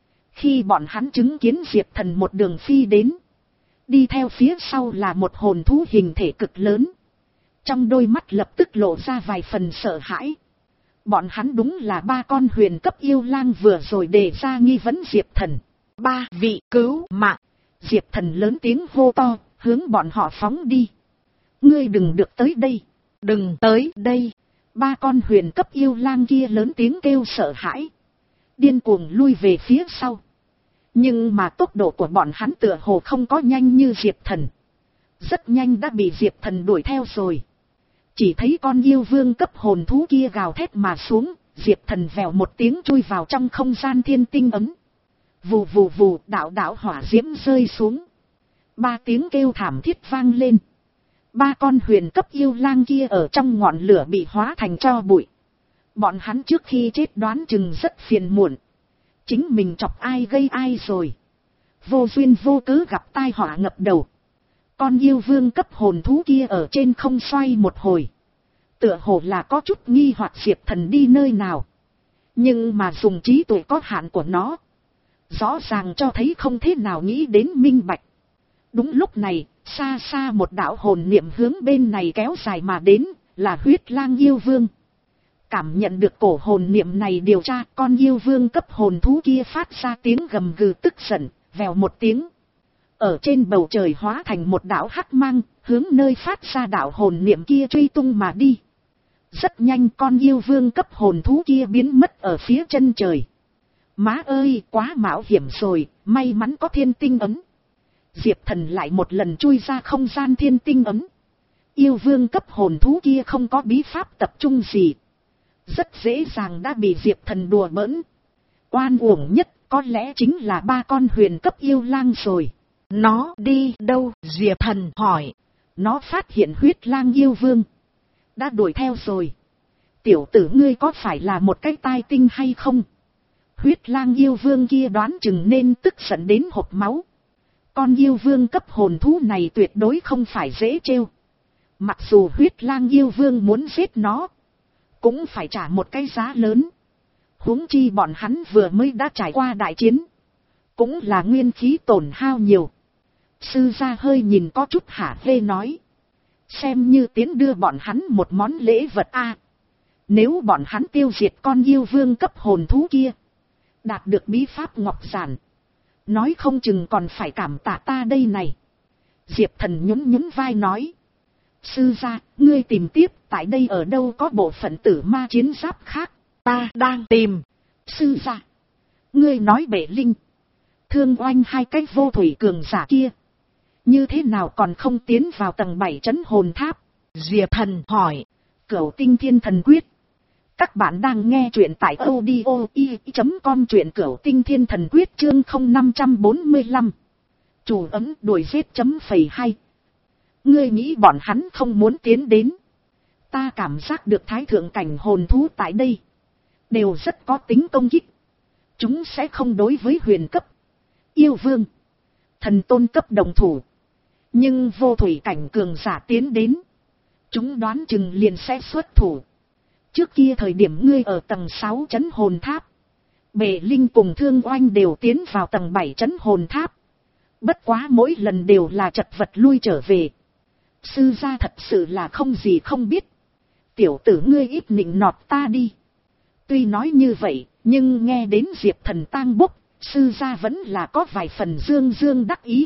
Khi bọn hắn chứng kiến Diệp Thần một đường phi đến, đi theo phía sau là một hồn thú hình thể cực lớn. Trong đôi mắt lập tức lộ ra vài phần sợ hãi. Bọn hắn đúng là ba con huyền cấp yêu lang vừa rồi đề ra nghi vấn Diệp Thần. Ba vị cứu mạng. Diệp Thần lớn tiếng hô to, hướng bọn họ phóng đi. Ngươi đừng được tới đây. Đừng tới đây. Ba con huyền cấp yêu lang kia lớn tiếng kêu sợ hãi. Điên cuồng lui về phía sau. Nhưng mà tốc độ của bọn hắn tựa hồ không có nhanh như Diệp Thần. Rất nhanh đã bị Diệp Thần đuổi theo rồi. Chỉ thấy con yêu vương cấp hồn thú kia gào thét mà xuống. Diệp Thần vèo một tiếng chui vào trong không gian thiên tinh ấm. Vù vù vù, đạo đạo hỏa diễm rơi xuống. Ba tiếng kêu thảm thiết vang lên. Ba con huyền cấp yêu lang kia ở trong ngọn lửa bị hóa thành tro bụi. Bọn hắn trước khi chết đoán chừng rất phiền muộn. Chính mình chọc ai gây ai rồi. Vô duyên vô cớ gặp tai họa ngập đầu. Con yêu vương cấp hồn thú kia ở trên không xoay một hồi. Tựa hồ là có chút nghi hoặc Diệp Thần đi nơi nào. Nhưng mà dùng trí tuệ có hạn của nó. Rõ ràng cho thấy không thế nào nghĩ đến minh bạch. Đúng lúc này, xa xa một đạo hồn niệm hướng bên này kéo dài mà đến, là huyết lang yêu vương. Cảm nhận được cổ hồn niệm này điều tra, con yêu vương cấp hồn thú kia phát ra tiếng gầm gừ tức giận, vèo một tiếng. Ở trên bầu trời hóa thành một đạo hắc mang, hướng nơi phát ra đạo hồn niệm kia truy tung mà đi. Rất nhanh con yêu vương cấp hồn thú kia biến mất ở phía chân trời. Má ơi, quá mạo hiểm rồi, may mắn có thiên tinh ấm. Diệp Thần lại một lần chui ra không gian thiên tinh ấm. Yêu vương cấp hồn thú kia không có bí pháp tập trung gì. Rất dễ dàng đã bị Diệp Thần đùa bỡn. Oan uổng nhất có lẽ chính là ba con huyền cấp yêu lang rồi. Nó đi đâu? Diệp Thần hỏi. Nó phát hiện huyết lang yêu vương. Đã đuổi theo rồi. Tiểu tử ngươi có phải là một cái tai tinh hay không? Huyết lang yêu vương kia đoán chừng nên tức giận đến hộc máu. Con yêu vương cấp hồn thú này tuyệt đối không phải dễ trêu. Mặc dù huyết lang yêu vương muốn giết nó, cũng phải trả một cái giá lớn. Huống chi bọn hắn vừa mới đã trải qua đại chiến. Cũng là nguyên khí tổn hao nhiều. Sư gia hơi nhìn có chút hả hê nói. Xem như tiến đưa bọn hắn một món lễ vật a. Nếu bọn hắn tiêu diệt con yêu vương cấp hồn thú kia, đạt được bí pháp ngọc giản, nói không chừng còn phải cảm tạ ta đây này. Diệp Thần nhún nhún vai nói. Sư gia, ngươi tìm tiếp, tại đây ở đâu có bộ phận tử ma chiến giáp khác, ta đang tìm. Sư gia, ngươi nói Bệ Linh, Thương Oanh hai cái vô thủy cường giả kia, như thế nào còn không tiến vào tầng bảy trấn hồn tháp? Diệp Thần hỏi. Cửu Tinh Thiên Thần Quyết. Các bạn đang nghe truyện tại audio i chấm com, truyện Cửu Tinh Thiên Thần Quyết chương không năm bốn lăm. Chủ ấm đuổi giết chấm phẩy hay. Ngươi nghĩ bọn hắn không muốn tiến đến? Ta cảm giác được thái thượng cảnh hồn thú tại đây đều rất có tính công kích. Chúng sẽ không đối với huyền cấp, yêu vương, thần tôn cấp đồng thủ. Nhưng vô thủy cảnh cường giả tiến đến, chúng đoán chừng liền sẽ xuất thủ. Trước kia thời điểm ngươi ở tầng sáu trấn hồn tháp, Bệ Linh cùng Thương Oanh đều tiến vào tầng bảy trấn hồn tháp. Bất quá mỗi lần đều là chật vật lui trở về. Sư gia thật sự là không gì không biết. Tiểu tử ngươi ít nịnh nọt ta đi. Tuy nói như vậy, nhưng nghe đến Diệp Thần tang bốc, sư gia vẫn là có vài phần dương dương đắc ý.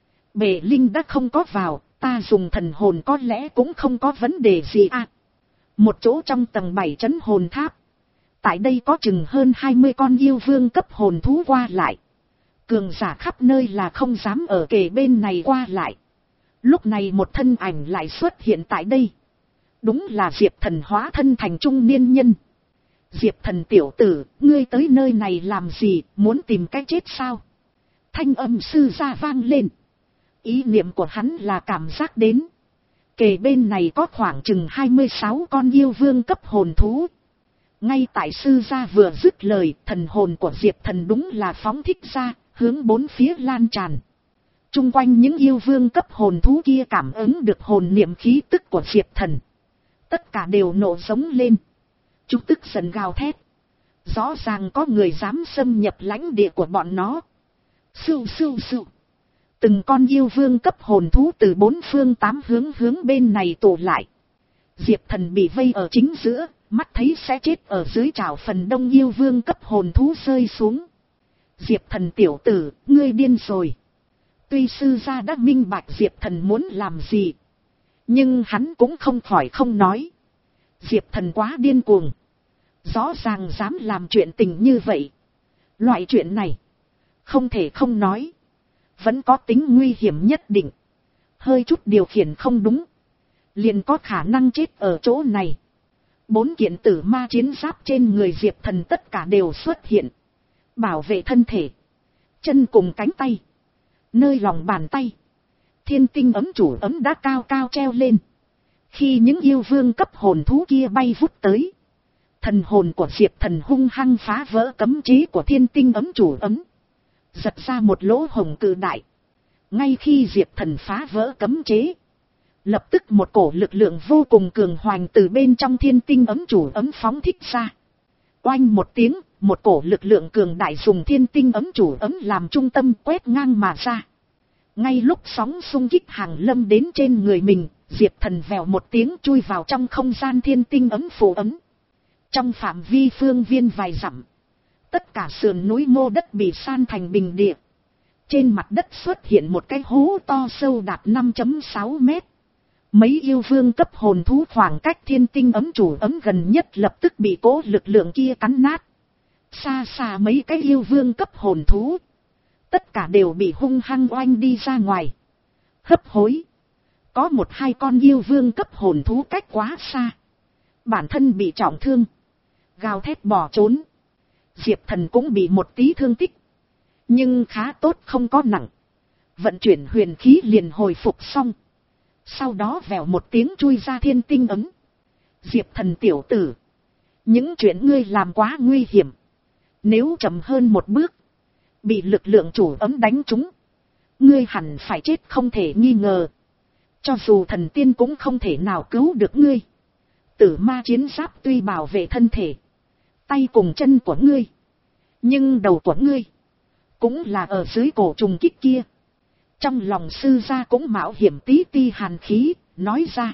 Bệ Linh đã không có vào, ta dùng thần hồn có lẽ cũng không có vấn đề gì à. Một chỗ trong tầng bảy trấn hồn tháp. Tại đây có chừng hơn hai mươi con yêu vương cấp hồn thú qua lại. Cường giả khắp nơi là không dám ở kề bên này qua lại. Lúc này một thân ảnh lại xuất hiện tại đây. Đúng là Diệp Thần hóa thân thành trung niên nhân. Diệp Thần tiểu tử, ngươi tới nơi này làm gì, muốn tìm cái chết sao? Thanh âm sư gia vang lên. Ý niệm của hắn là cảm giác đến. Kề bên này có khoảng chừng hai mươi sáu con yêu vương cấp hồn thú. Ngay tại sư gia vừa dứt lời, thần hồn của Diệp Thần đúng là phóng thích ra, hướng bốn phía lan tràn. Trung quanh những yêu vương cấp hồn thú kia cảm ứng được hồn niệm khí tức của Diệp Thần. Tất cả đều nổ giống lên. Chúng tức giận gào thét. Rõ ràng có người dám xâm nhập lãnh địa của bọn nó. Sưu sưu sưu. Từng con yêu vương cấp hồn thú từ bốn phương tám hướng hướng bên này tụ lại. Diệp Thần bị vây ở chính giữa, mắt thấy sẽ chết ở dưới chảo phần đông yêu vương cấp hồn thú rơi xuống. Diệp Thần tiểu tử, ngươi điên rồi. Tuy sư gia đã minh bạch Diệp Thần muốn làm gì, nhưng hắn cũng không khỏi không nói. Diệp Thần quá điên cuồng. Rõ ràng dám làm chuyện tình như vậy. Loại chuyện này, không thể không nói, vẫn có tính nguy hiểm nhất định. Hơi chút điều khiển không đúng, liền có khả năng chết ở chỗ này. Bốn kiện tử ma chiến giáp trên người Diệp Thần tất cả đều xuất hiện, bảo vệ thân thể, chân cùng cánh tay. Nơi lòng bàn tay, thiên tinh ấm chủ ấm đã cao cao treo lên. Khi những yêu vương cấp hồn thú kia bay vút tới, thần hồn của Diệp Thần hung hăng phá vỡ cấm chế của thiên tinh ấm chủ ấm, giật ra một lỗ hổng cự đại. Ngay khi Diệp Thần phá vỡ cấm chế, lập tức một cổ lực lượng vô cùng cường hoành từ bên trong thiên tinh ấm chủ ấm phóng thích ra. Oanh một tiếng, một cổ lực lượng cường đại dùng thiên tinh ấm chủ ấm làm trung tâm quét ngang mà ra. Ngay lúc sóng xung kích hàng lâm đến trên người mình, Diệp Thần vèo một tiếng chui vào trong không gian thiên tinh ấm phù ấm. Trong phạm vi phương viên vài dặm, tất cả sườn núi mô đất bị san thành bình địa. Trên mặt đất xuất hiện một cái hố to sâu đạt năm phẩy sáu mét. Mấy yêu vương cấp hồn thú khoảng cách thiên tinh ấm chủ ấm gần nhất lập tức bị cố lực lượng kia cắn nát. Xa xa mấy cái yêu vương cấp hồn thú, tất cả đều bị hung hăng oanh đi ra ngoài. Hấp hối. Có một hai con yêu vương cấp hồn thú cách quá xa, bản thân bị trọng thương, gào thét bỏ trốn. Diệp Thần cũng bị một tí thương tích, nhưng khá tốt không có nặng. Vận chuyển huyền khí liền hồi phục xong. Sau đó vèo một tiếng chui ra thiên tinh ấm. Diệp Thần tiểu tử, những chuyện ngươi làm quá nguy hiểm. Nếu chậm hơn một bước, bị lực lượng chủ ấm đánh trúng, ngươi hẳn phải chết không thể nghi ngờ. Cho dù thần tiên cũng không thể nào cứu được ngươi. Tử ma chiến giáp tuy bảo vệ thân thể, tay cùng chân của ngươi, nhưng đầu của ngươi cũng là ở dưới cổ trùng kích kia. Trong lòng sư gia cũng mạo hiểm tí ti hàn khí, nói ra.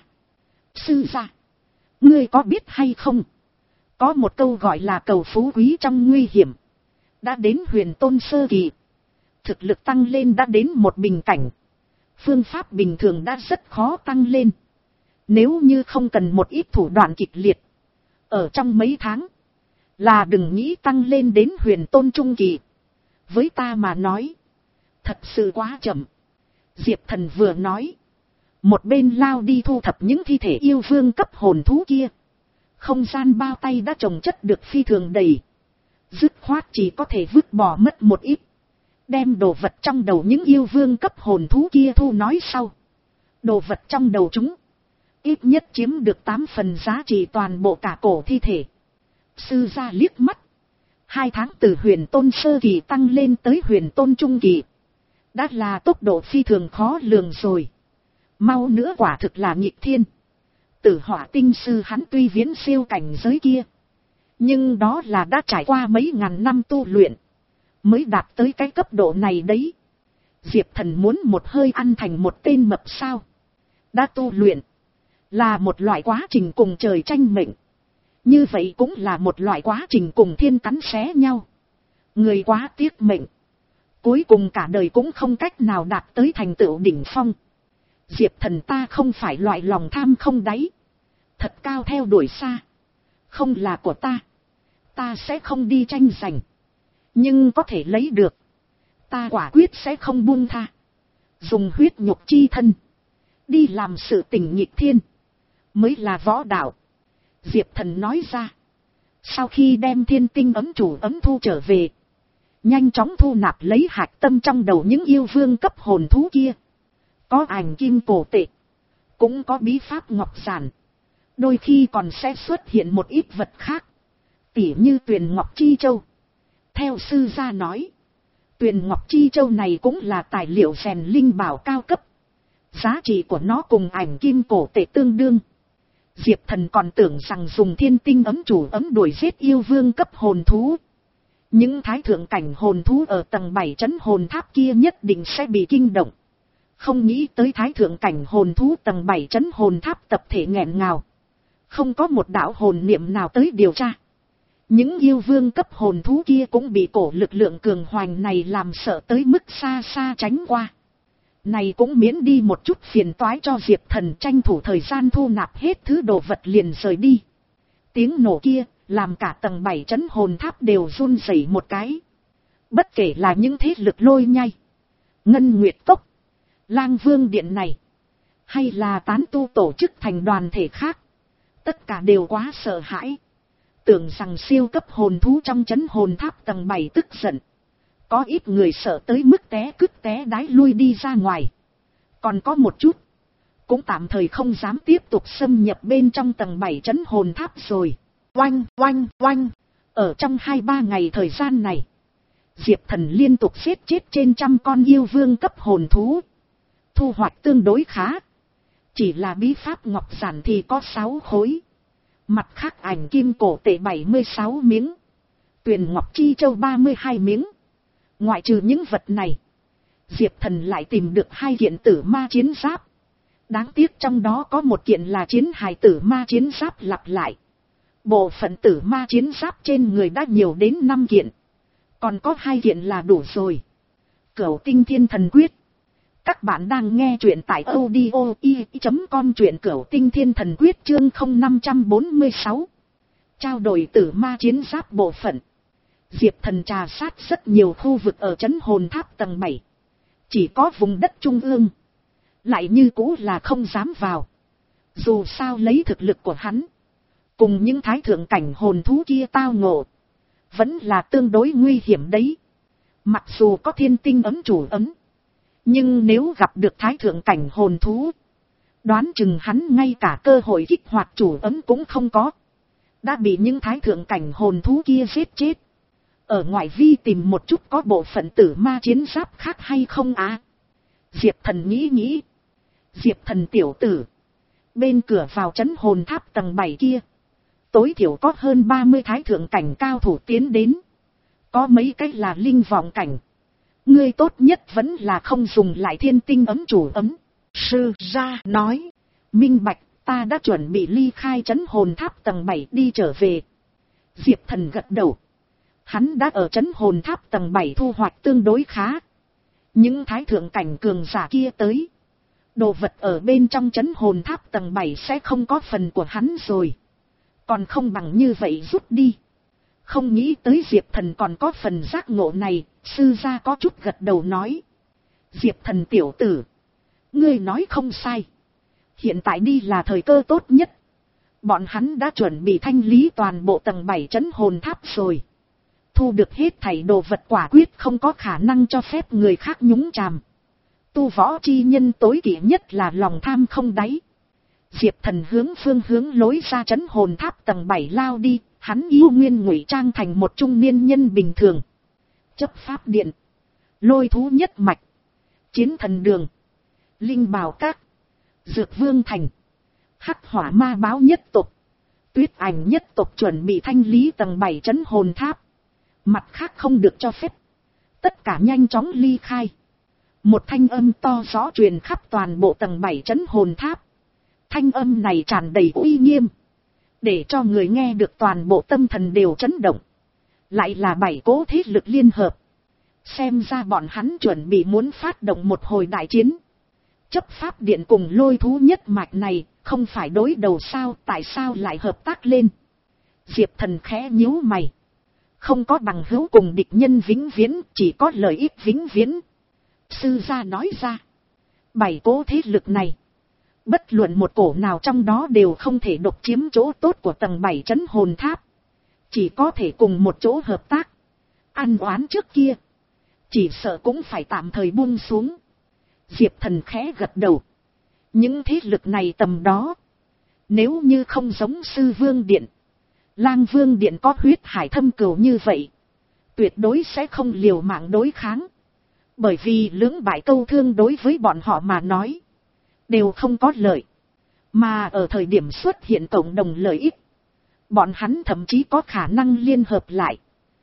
Sư gia, ngươi có biết hay không? Có một câu gọi là cầu phú quý trong nguy hiểm. Đã đến huyền tôn sơ kỳ, thực lực tăng lên đã đến một bình cảnh. Phương pháp bình thường đã rất khó tăng lên. Nếu như không cần một ít thủ đoạn kịch liệt, ở trong mấy tháng, là đừng nghĩ tăng lên đến huyền tôn trung kỳ. Với ta mà nói, thật sự quá chậm. Diệp Thần vừa nói, một bên lao đi thu thập những thi thể yêu vương cấp hồn thú kia. Không gian bao tay đã trồng chất được phi thường đầy, dứt khoát chỉ có thể vứt bỏ mất một ít, đem đồ vật trong đầu những yêu vương cấp hồn thú kia thu nói sau. Đồ vật trong đầu chúng, ít nhất chiếm được tám phần giá trị toàn bộ cả cổ thi thể. Sư gia liếc mắt, hai tháng từ huyền tôn sơ kỳ tăng lên tới huyền tôn trung kỳ, đã là tốc độ phi thường khó lường rồi. Mau nữa quả thực là nghịch thiên. Tử hỏa tinh sư hắn tuy viễn siêu cảnh giới kia, nhưng đó là đã trải qua mấy ngàn năm tu luyện, mới đạt tới cái cấp độ này đấy. Diệp Thần muốn một hơi ăn thành một tên mập sao? Đã tu luyện, là một loại quá trình cùng trời tranh mệnh. Như vậy cũng là một loại quá trình cùng thiên cắn xé nhau. Người quá tiếc mệnh, cuối cùng cả đời cũng không cách nào đạt tới thành tựu đỉnh phong. Diệp Thần ta không phải loại lòng tham không đáy, thật cao theo đuổi xa, không là của ta, ta sẽ không đi tranh giành. Nhưng có thể lấy được, ta quả quyết sẽ không buông tha. Dùng huyết nhục chi thân, đi làm sự tình nghịch thiên, mới là võ đạo. Diệp Thần nói ra. Sau khi đem thiên tinh ấm chủ ấm thu trở về, nhanh chóng thu nạp lấy hạt tâm trong đầu những yêu vương cấp hồn thú kia. Có ảnh kim cổ tệ, cũng có bí pháp ngọc giản, đôi khi còn sẽ xuất hiện một ít vật khác, tỉ như tuyền ngọc chi châu. Theo sư gia nói, tuyền ngọc chi châu này cũng là tài liệu rèn linh bảo cao cấp, giá trị của nó cùng ảnh kim cổ tệ tương đương. Diệp Thần còn tưởng rằng dùng thiên tinh ấm chủ ấm đuổi giết yêu vương cấp hồn thú, những thái thượng cảnh hồn thú ở tầng bảy trấn hồn tháp kia nhất định sẽ bị kinh động. Không nghĩ tới thái thượng cảnh hồn thú tầng bảy trấn hồn tháp tập thể nghẹn ngào, Không có một đạo hồn niệm nào tới điều tra. Những yêu vương cấp hồn thú kia cũng bị cổ lực lượng cường hoành này làm sợ tới mức xa xa tránh qua. Này cũng miễn đi một chút phiền toái cho Diệp Thần, tranh thủ thời gian thu nạp hết thứ đồ vật liền rời đi. Tiếng nổ kia làm cả tầng bảy trấn hồn tháp đều run rẩy một cái. Bất kể là những thế lực Lôi Nhai, Ngân Nguyệt Cốc, Lang Vương Điện này, hay là tán tu tổ chức thành đoàn thể khác, tất cả đều quá sợ hãi. Tưởng rằng siêu cấp hồn thú trong trấn hồn tháp tầng bảy tức giận. Có ít người sợ tới mức té cứt té đái lui đi ra ngoài. Còn có một chút, cũng tạm thời không dám tiếp tục xâm nhập bên trong tầng bảy trấn hồn tháp rồi. Oanh, oanh, oanh. Ở trong hai ba ngày thời gian này, Diệp Thần liên tục giết chết trên trăm con yêu vương cấp hồn thú. Thu hoạch tương đối khá. Chỉ là bí pháp ngọc giản thì có sáu khối. Mặt khác ảnh kim cổ tệ bảy mươi sáu miếng. Tuyền ngọc chi châu ba mươi hai miếng. Ngoại trừ những vật này, Diệp Thần lại tìm được hai kiện tử ma chiến giáp. Đáng tiếc trong đó có một kiện là chiến hài tử ma chiến giáp lặp lại. Bộ phận tử ma chiến giáp trên người đã nhiều đến năm kiện. Còn có hai kiện là đủ rồi. Cửu Tinh Thiên Thần Quyết. Các bạn đang nghe truyện tại audio i chấm com, truyện Cửu Tinh Thiên Thần Quyết chương không năm bốn sáu. Trao đổi tử ma chiến giáp bộ phận. Diệp Thần trà sát rất nhiều khu vực ở trấn hồn tháp tầng bảy. Chỉ có vùng đất trung ương lại như cũ là không dám vào. Dù sao lấy thực lực của hắn, cùng những thái thượng cảnh hồn thú kia tao ngộ, vẫn là tương đối nguy hiểm đấy. Mặc dù có thiên tinh ấm chủ ấm, nhưng nếu gặp được thái thượng cảnh hồn thú, đoán chừng hắn ngay cả cơ hội kích hoạt chủ ấm cũng không có. Đã bị những thái thượng cảnh hồn thú kia giết chết. Ở ngoại vi tìm một chút có bộ phận tử ma chiến giáp khác hay không á? Diệp Thần nghĩ nghĩ. Diệp Thần tiểu tử, bên cửa vào trấn hồn tháp tầng bảy kia, tối thiểu có hơn ba mươi thái thượng cảnh cao thủ tiến đến. Có mấy cái là linh vọng cảnh. Ngươi tốt nhất vẫn là không dùng lại thiên tinh ấm chủ ấm. Sư gia nói. Minh bạch, ta đã chuẩn bị ly khai trấn hồn tháp tầng bảy đi trở về. Diệp Thần gật đầu. Hắn đã ở trấn hồn tháp tầng bảy thu hoạch tương đối khá. Những thái thượng cảnh cường giả kia tới, đồ vật ở bên trong trấn hồn tháp tầng bảy sẽ không có phần của hắn rồi. Còn không bằng như vậy rút đi. Không nghĩ tới Diệp Thần còn có phần giác ngộ này, sư gia có chút gật đầu nói. Diệp Thần tiểu tử, ngươi nói không sai. Hiện tại đi là thời cơ tốt nhất. Bọn hắn đã chuẩn bị thanh lý toàn bộ tầng bảy trấn hồn tháp rồi. Thu được hết thảy đồ vật quả quyết không có khả năng cho phép người khác nhúng chàm. Tu võ chi nhân tối kỵ nhất là lòng tham không đáy. Diệp Thần hướng phương hướng lối ra trấn hồn tháp tầng bảy lao đi, hắn yêu nguyên ngụy trang thành một trung niên nhân bình thường. Chấp pháp điện, Lôi thú nhất mạch, Chiến thần đường, Linh bào các, Dược vương thành, Hắc hỏa ma báo nhất tộc, Tuyết ảnh nhất tộc chuẩn bị thanh lý tầng bảy trấn hồn tháp. Mặt khác không được cho phép. Tất cả nhanh chóng ly khai. Một thanh âm to rõ truyền khắp toàn bộ tầng bảy trấn hồn tháp. Thanh âm này tràn đầy uy nghiêm, để cho người nghe được toàn bộ tâm thần đều chấn động. Lại là bảy cố thế lực liên hợp. Xem ra bọn hắn chuẩn bị muốn phát động một hồi đại chiến. Chấp pháp điện cùng Lôi thú nhất mạch này không phải đối đầu sao, tại sao lại hợp tác lên? Diệp Thần khẽ nhíu mày. Không có bằng hữu cùng địch nhân vĩnh viễn, chỉ có lợi ích vĩnh viễn. Sư gia nói ra, bảy cố thế lực này, bất luận một cổ nào trong đó đều không thể độc chiếm chỗ tốt của tầng bảy trấn hồn tháp. Chỉ có thể cùng một chỗ hợp tác. Ăn oán trước kia, chỉ sợ cũng phải tạm thời buông xuống. Diệp Thần khẽ gật đầu. Những thế lực này tầm đó, nếu như không giống Sư Vương Điện, Lang Vương Điện có huyết hải thâm cừu như vậy, tuyệt đối sẽ không liều mạng đối kháng. Bởi vì lưỡng bại câu thương đối với bọn họ mà nói, đều không có lợi. Mà ở thời điểm xuất hiện cộng đồng lợi ích, bọn hắn thậm chí có khả năng liên hợp lại.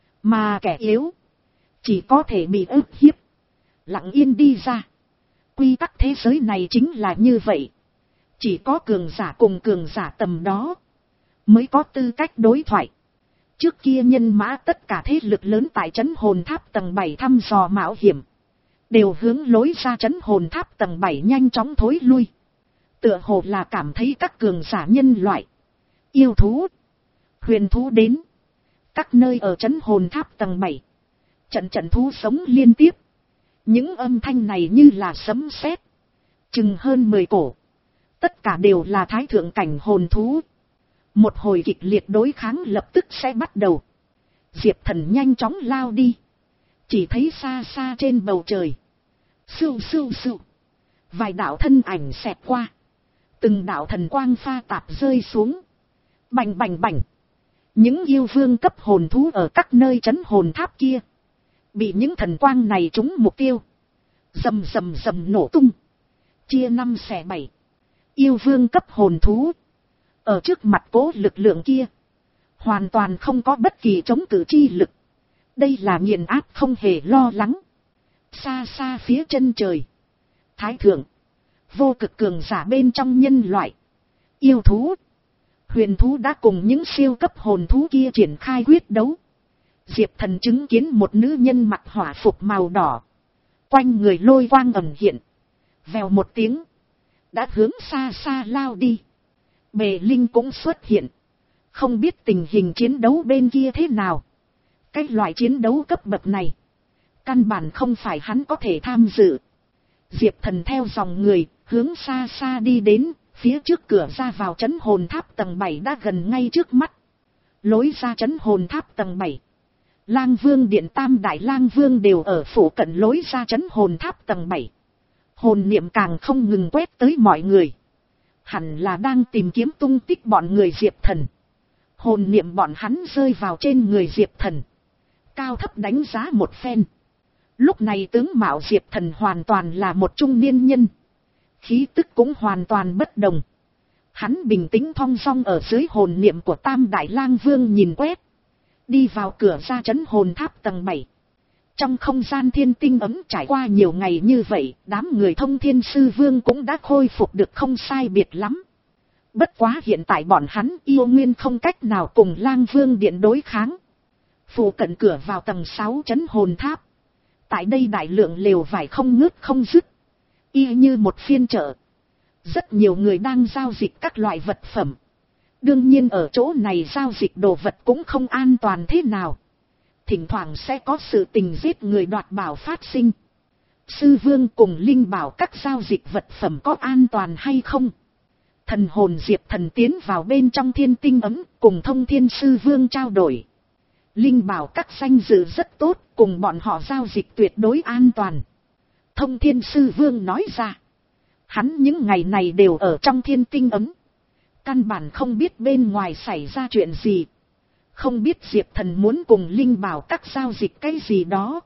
Mà kẻ yếu, chỉ có thể bị ức hiếp, lặng yên đi ra. Quy tắc thế giới này chính là như vậy. Chỉ có cường giả cùng cường giả tầm đó, mới có tư cách đối thoại. Trước kia nhân mã tất cả thế lực lớn tại trấn hồn tháp tầng bảy thăm dò mạo hiểm, đều hướng lối ra trấn hồn tháp tầng bảy nhanh chóng thối lui. Tựa hồ là cảm thấy các cường giả nhân loại, yêu thú, huyền thú đến. Các nơi ở trấn hồn tháp tầng bảy, trận trận thú sống liên tiếp. Những âm thanh này như là sấm sét, chừng hơn mười cổ. Tất cả đều là thái thượng cảnh hồn thú. Một hồi kịch liệt đối kháng lập tức sẽ bắt đầu. Diệp Thần nhanh chóng lao đi. Chỉ thấy xa xa trên bầu trời, sưu sưu sưu, vài đạo thân ảnh xẹt qua. Từng đạo thần quang pha tạp rơi xuống. Bành bành bành. Những yêu vương cấp hồn thú ở các nơi trấn hồn tháp kia, bị những thần quang này trúng mục tiêu, rầm rầm rầm nổ tung, chia năm xẻ bảy. Yêu vương cấp hồn thú, ở trước mặt cố lực lượng kia, hoàn toàn không có bất kỳ chống cự chi lực. Đây là nghiền áp không hề lo lắng. Xa xa phía chân trời, thái thượng, vô cực cường giả bên trong nhân loại, yêu thú, huyền thú đã cùng những siêu cấp hồn thú kia triển khai quyết đấu. Diệp Thần chứng kiến một nữ nhân mặc hỏa phục màu đỏ, quanh người lôi quang ẩn hiện, vèo một tiếng, đã hướng xa xa lao đi. Bề Linh cũng xuất hiện, không biết tình hình chiến đấu bên kia thế nào. Cái loại chiến đấu cấp bậc này, căn bản không phải hắn có thể tham dự. Diệp Thần theo dòng người, hướng xa xa đi đến, phía trước cửa ra vào trấn hồn tháp tầng bảy đã gần ngay trước mắt. Lối ra trấn hồn tháp tầng bảy, Lang Vương Điện Tam Đại Lang Vương đều ở phủ cận lối ra trấn hồn tháp tầng bảy. Hồn niệm càng không ngừng quét tới mọi người. Hẳn là đang tìm kiếm tung tích bọn người Diệp Thần. Hồn niệm bọn hắn rơi vào trên người Diệp Thần, cao thấp đánh giá một phen. Lúc này tướng mạo Diệp Thần hoàn toàn là một trung niên nhân, khí tức cũng hoàn toàn bất đồng. Hắn bình tĩnh thong dong ở dưới hồn niệm của Tam Đại Lang Vương nhìn quét, đi vào cửa ra trấn hồn tháp tầng bảy. Trong không gian thiên tinh ấm trải qua nhiều ngày như vậy, đám người thông thiên sư vương cũng đã khôi phục được không sai biệt lắm. Bất quá hiện tại bọn hắn yêu nguyên không cách nào cùng Lang Vương Điện đối kháng. Phủ cận cửa vào tầng sáu trấn hồn tháp, tại đây đại lượng lều vải không ngớt không dứt, y như một phiên chợ. Rất nhiều người đang giao dịch các loại vật phẩm. Đương nhiên ở chỗ này giao dịch đồ vật cũng không an toàn thế nào. Thỉnh thoảng sẽ có sự tình giết người đoạt bảo phát sinh. Sư vương cùng linh bảo các giao dịch vật phẩm có an toàn hay không? Thần hồn Diệp Thần tiến vào bên trong thiên tinh ấm, cùng thông thiên sư vương trao đổi. Linh bảo các danh dự rất tốt, cùng bọn họ giao dịch tuyệt đối an toàn. Thông thiên sư vương nói ra, hắn những ngày này đều ở trong thiên tinh ấm, căn bản không biết bên ngoài xảy ra chuyện gì. Không biết Diệp Thần muốn cùng linh bảo các giao dịch cái gì đó.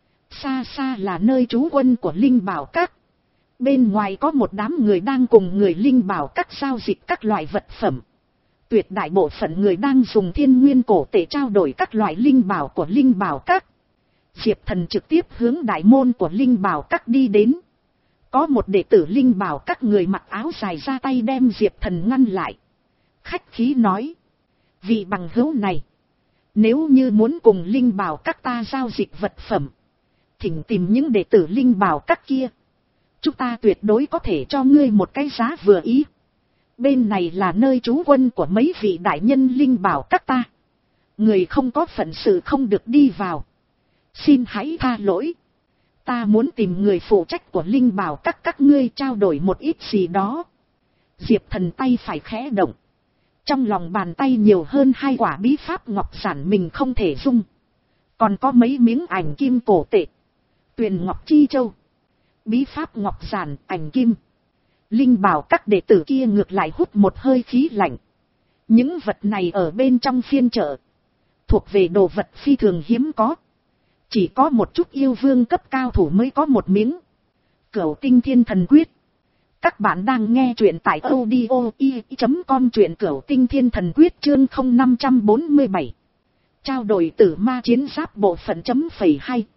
Xa xa là nơi trú quân của linh bảo các. Bên ngoài có một đám người đang cùng người linh bảo các giao dịch các loại vật phẩm. Tuyệt đại bộ phận người đang dùng thiên nguyên cổ tệ trao đổi các loại linh bảo của linh bảo các. Diệp Thần trực tiếp hướng đại môn của linh bảo các đi đến. Có một đệ tử linh bảo các người mặc áo dài ra tay đem Diệp Thần ngăn lại. Khách khí nói, vị bằng hữu này, nếu như muốn cùng linh bảo các ta giao dịch vật phẩm, thỉnh tìm những đệ tử linh bảo các kia. Chúng ta tuyệt đối có thể cho ngươi một cái giá vừa ý. Bên này là nơi trú quân của mấy vị đại nhân linh bảo các ta. Người không có phận sự không được đi vào. Xin hãy tha lỗi. Ta muốn tìm người phụ trách của linh bảo các các ngươi trao đổi một ít gì đó. Diệp Thần tay phải khẽ động. Trong lòng bàn tay nhiều hơn hai quả bí pháp ngọc giản mình không thể dung. Còn có mấy miếng ảnh kim cổ tệ. Tuyền ngọc chi châu. Bí pháp ngọc giản, ảnh kim. Linh bảo các đệ tử kia ngược lại hút một hơi khí lạnh. Những vật này ở bên trong phiên chợ, thuộc về đồ vật phi thường hiếm có. Chỉ có một chút yêu vương cấp cao thủ mới có một miếng. Cửu Tinh Thiên Thần Quyết. Các bạn đang nghe truyện tại audio i chấm com, truyện Cửu Tinh Thiên Thần Quyết chương không năm bốn bảy. Trao đổi tử ma chiến giáp bộ phận chấm phẩy hai.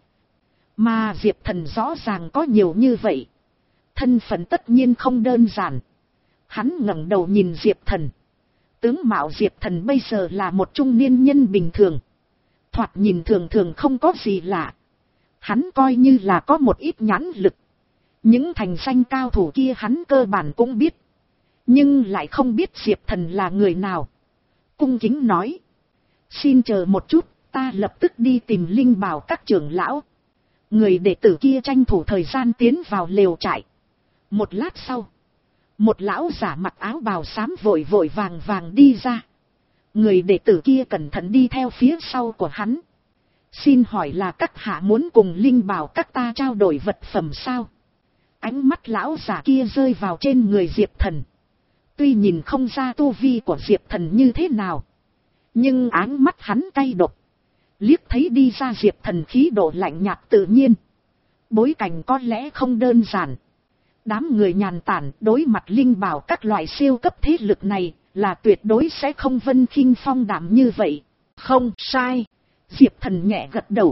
Mà Diệp Thần rõ ràng có nhiều như vậy. Thân phận tất nhiên không đơn giản. Hắn ngẩng đầu nhìn Diệp Thần. Tướng mạo Diệp Thần bây giờ là một trung niên nhân bình thường. Thoạt nhìn thường thường không có gì lạ. Hắn coi như là có một ít nhãn lực. Những thành danh cao thủ kia hắn cơ bản cũng biết. Nhưng lại không biết Diệp Thần là người nào. Cung kính nói. Xin chờ một chút, ta lập tức đi tìm Linh Bảo các trưởng lão. Người đệ tử kia tranh thủ thời gian tiến vào lều trại. Một lát sau, một lão giả mặc áo bào xám vội vội vàng vàng đi ra. Người đệ tử kia cẩn thận đi theo phía sau của hắn. Xin hỏi là các hạ muốn cùng Linh Bảo các ta trao đổi vật phẩm sao? Ánh mắt lão giả kia rơi vào trên người Diệp Thần. Tuy nhìn không ra tu vi của Diệp Thần như thế nào, nhưng ánh mắt hắn cay độc. Liếc thấy đi ra Diệp Thần khí độ lạnh nhạt tự nhiên. Bối cảnh có lẽ không đơn giản. Đám người nhàn tản đối mặt Linh Bảo các loại siêu cấp thế lực này là tuyệt đối sẽ không vân khinh phong đảm như vậy. Không sai. Diệp Thần nhẹ gật đầu.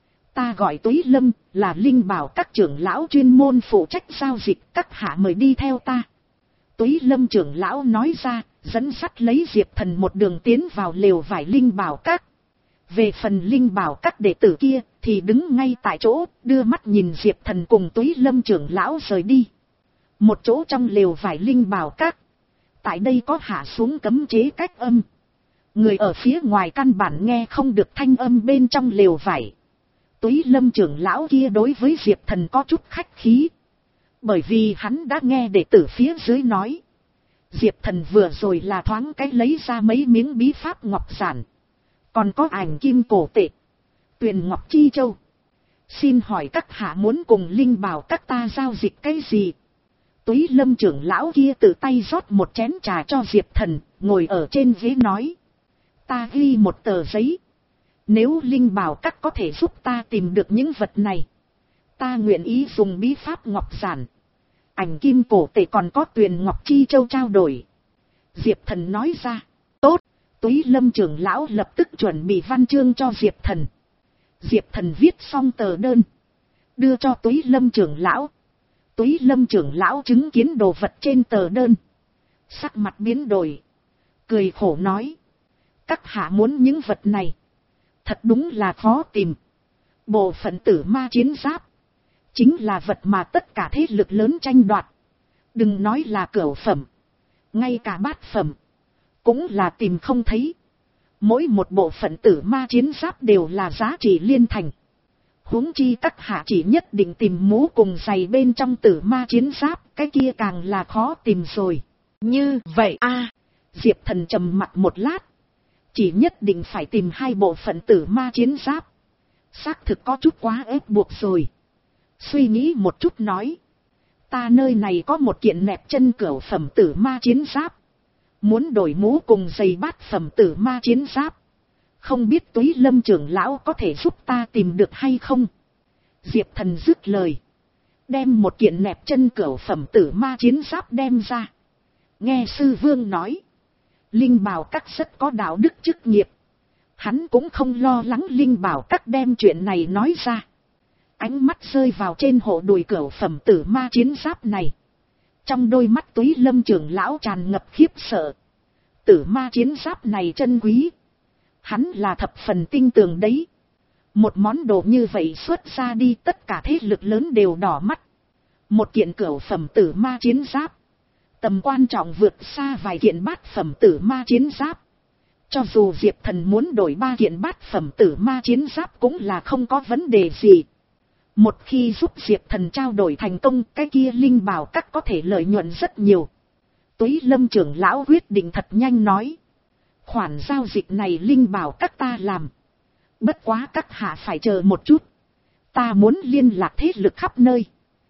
Ta gọi Túy Lâm, là Linh Bảo các trưởng lão chuyên môn phụ trách giao dịch, các hạ mời đi theo ta. Túy Lâm trưởng lão nói ra, dẫn dắt lấy Diệp Thần một đường tiến vào lều vải Linh Bảo các. Về phần Linh Bảo các đệ tử kia thì đứng ngay tại chỗ, đưa mắt nhìn Diệp Thần cùng Túy Lâm trưởng lão rời đi. Một chỗ trong lều vải Linh Bảo các. Tại đây có hạ xuống cấm chế cách âm. Người ở phía ngoài căn bản nghe không được thanh âm bên trong lều vải. Túy Lâm trưởng lão kia đối với Diệp Thần có chút khách khí. Bởi vì hắn đã nghe đệ tử phía dưới nói. Diệp Thần vừa rồi là thoáng cái lấy ra mấy miếng bí pháp ngọc giản. Còn có ảnh kim cổ tệ. Tuyền ngọc chi châu. Xin hỏi các hạ muốn cùng Linh Bảo các ta giao dịch cái gì? Túy Lâm trưởng lão kia tự tay rót một chén trà cho Diệp Thần, ngồi ở trên ghế nói. Ta ghi một tờ giấy. Nếu Linh Bảo các có thể giúp ta tìm được những vật này, ta nguyện ý dùng bí pháp ngọc giản, ảnh kim cổ tệ còn có tuyền ngọc chi châu trao đổi. Diệp Thần nói ra. Tốt. Túy Lâm trưởng lão lập tức chuẩn bị văn chương cho Diệp Thần. Diệp Thần viết xong tờ đơn, đưa cho Túy Lâm trưởng lão. Túy Lâm trưởng lão chứng kiến đồ vật trên tờ đơn, sắc mặt biến đổi, cười khổ nói. Các hạ muốn những vật này, thật đúng là khó tìm. Bộ phận tử ma chiến giáp, chính là vật mà tất cả thế lực lớn tranh đoạt. Đừng nói là cửu phẩm, ngay cả bát phẩm, cũng là tìm không thấy. Mỗi một bộ phận tử ma chiến giáp đều là giá trị liên thành. Huống chi các hạ chỉ nhất định tìm mũ cùng giày bên trong tử ma chiến giáp, cái kia càng là khó tìm rồi. Như vậy a Diệp Thần trầm mặt một lát. Chỉ nhất định phải tìm hai bộ phận tử ma chiến giáp. Xác thực có chút quá ép buộc rồi. Suy nghĩ một chút nói. Ta nơi này có một kiện nẹp chân cửu phẩm tử ma chiến giáp. Muốn đổi mũ cùng giày bát phẩm tử ma chiến giáp. Không biết Túy Lâm trưởng lão có thể giúp ta tìm được hay không? Diệp Thần dứt lời. Đem một kiện nẹp chân cửu phẩm tử ma chiến giáp đem ra. Nghe sư vương nói. Linh Bảo các rất có đạo đức chức nghiệp. Hắn cũng không lo lắng Linh Bảo các đem chuyện này nói ra. Ánh mắt rơi vào trên hộ đùi cửu phẩm tử ma chiến giáp này. Trong đôi mắt Túy Lâm trưởng lão tràn ngập khiếp sợ. Tử ma chiến giáp này chân quý. Hắn là thập phần tinh tường đấy. Một món đồ như vậy xuất ra đi, tất cả thế lực lớn đều đỏ mắt. Một kiện cửu phẩm tử ma chiến giáp, tầm quan trọng vượt xa vài kiện bát phẩm tử ma chiến giáp. Cho dù Diệp Thần muốn đổi ba kiện bát phẩm tử ma chiến giáp cũng là không có vấn đề gì. Một khi giúp Diệp Thần trao đổi thành công, cái kia Linh Bảo các có thể lợi nhuận rất nhiều. Túy Lâm trưởng lão quyết định thật nhanh nói. Khoản giao dịch này Linh Bảo các ta làm. Bất quá các hạ phải chờ một chút. Ta muốn liên lạc thế lực khắp nơi.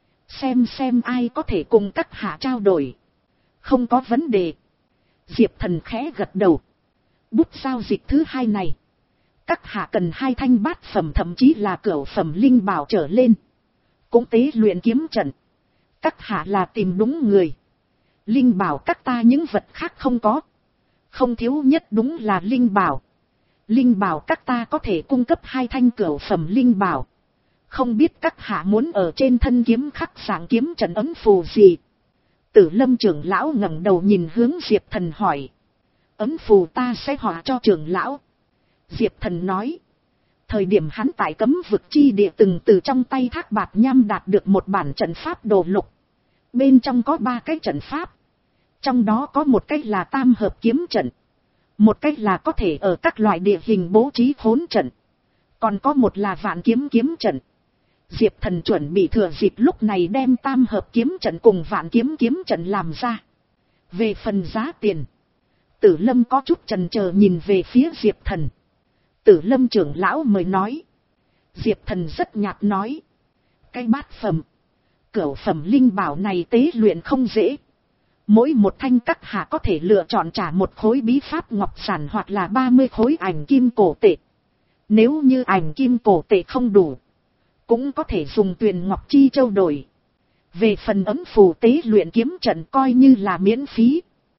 Xem xem ai có thể cùng các hạ trao đổi. Không có vấn đề. Diệp Thần khẽ gật đầu. Bút giao dịch thứ hai này. Các hạ cần hai thanh bát phẩm thậm chí là cửu phẩm linh bảo trở lên. Cũng tế luyện kiếm trận. Các hạ là tìm đúng người. Linh bảo các ta những vật khác không có. Không thiếu nhất đúng là linh bảo. Linh bảo các ta có thể cung cấp hai thanh cửu phẩm linh bảo. Không biết các hạ muốn ở trên thân kiếm khắc sáng kiếm trận ấn phù gì. Tử Lâm trưởng lão ngẩng đầu nhìn hướng Diệp Thần hỏi. ấm phù ta sẽ họa cho trưởng lão. Diệp Thần nói. Thời điểm hắn tại cấm vực chi địa từng từ trong tay Thác Bạt Nham đạt được một bản trận pháp đồ lục. Bên trong có ba cái trận pháp. Trong đó có một cái là tam hợp kiếm trận. Một cái là có thể ở các loại địa hình bố trí khốn trận. Còn có một là vạn kiếm kiếm trận. Diệp Thần chuẩn bị thừa dịp lúc này đem tam hợp kiếm trận cùng vạn kiếm kiếm trận làm ra. Về phần giá tiền, Tử Lâm có chút chần chờ nhìn về phía Diệp Thần. Tử Lâm trưởng lão mới nói. Diệp Thần rất nhạt nói. Cái bát phẩm, cửu phẩm linh bảo này tế luyện không dễ. Mỗi một thanh các hạ có thể lựa chọn trả một khối bí pháp ngọc sản hoặc là ba mươi khối ảnh kim cổ tệ. Nếu như ảnh kim cổ tệ không đủ, cũng có thể dùng tuyền ngọc chi châu đổi. Về phần ấm phù tế luyện kiếm trận coi như là miễn phí.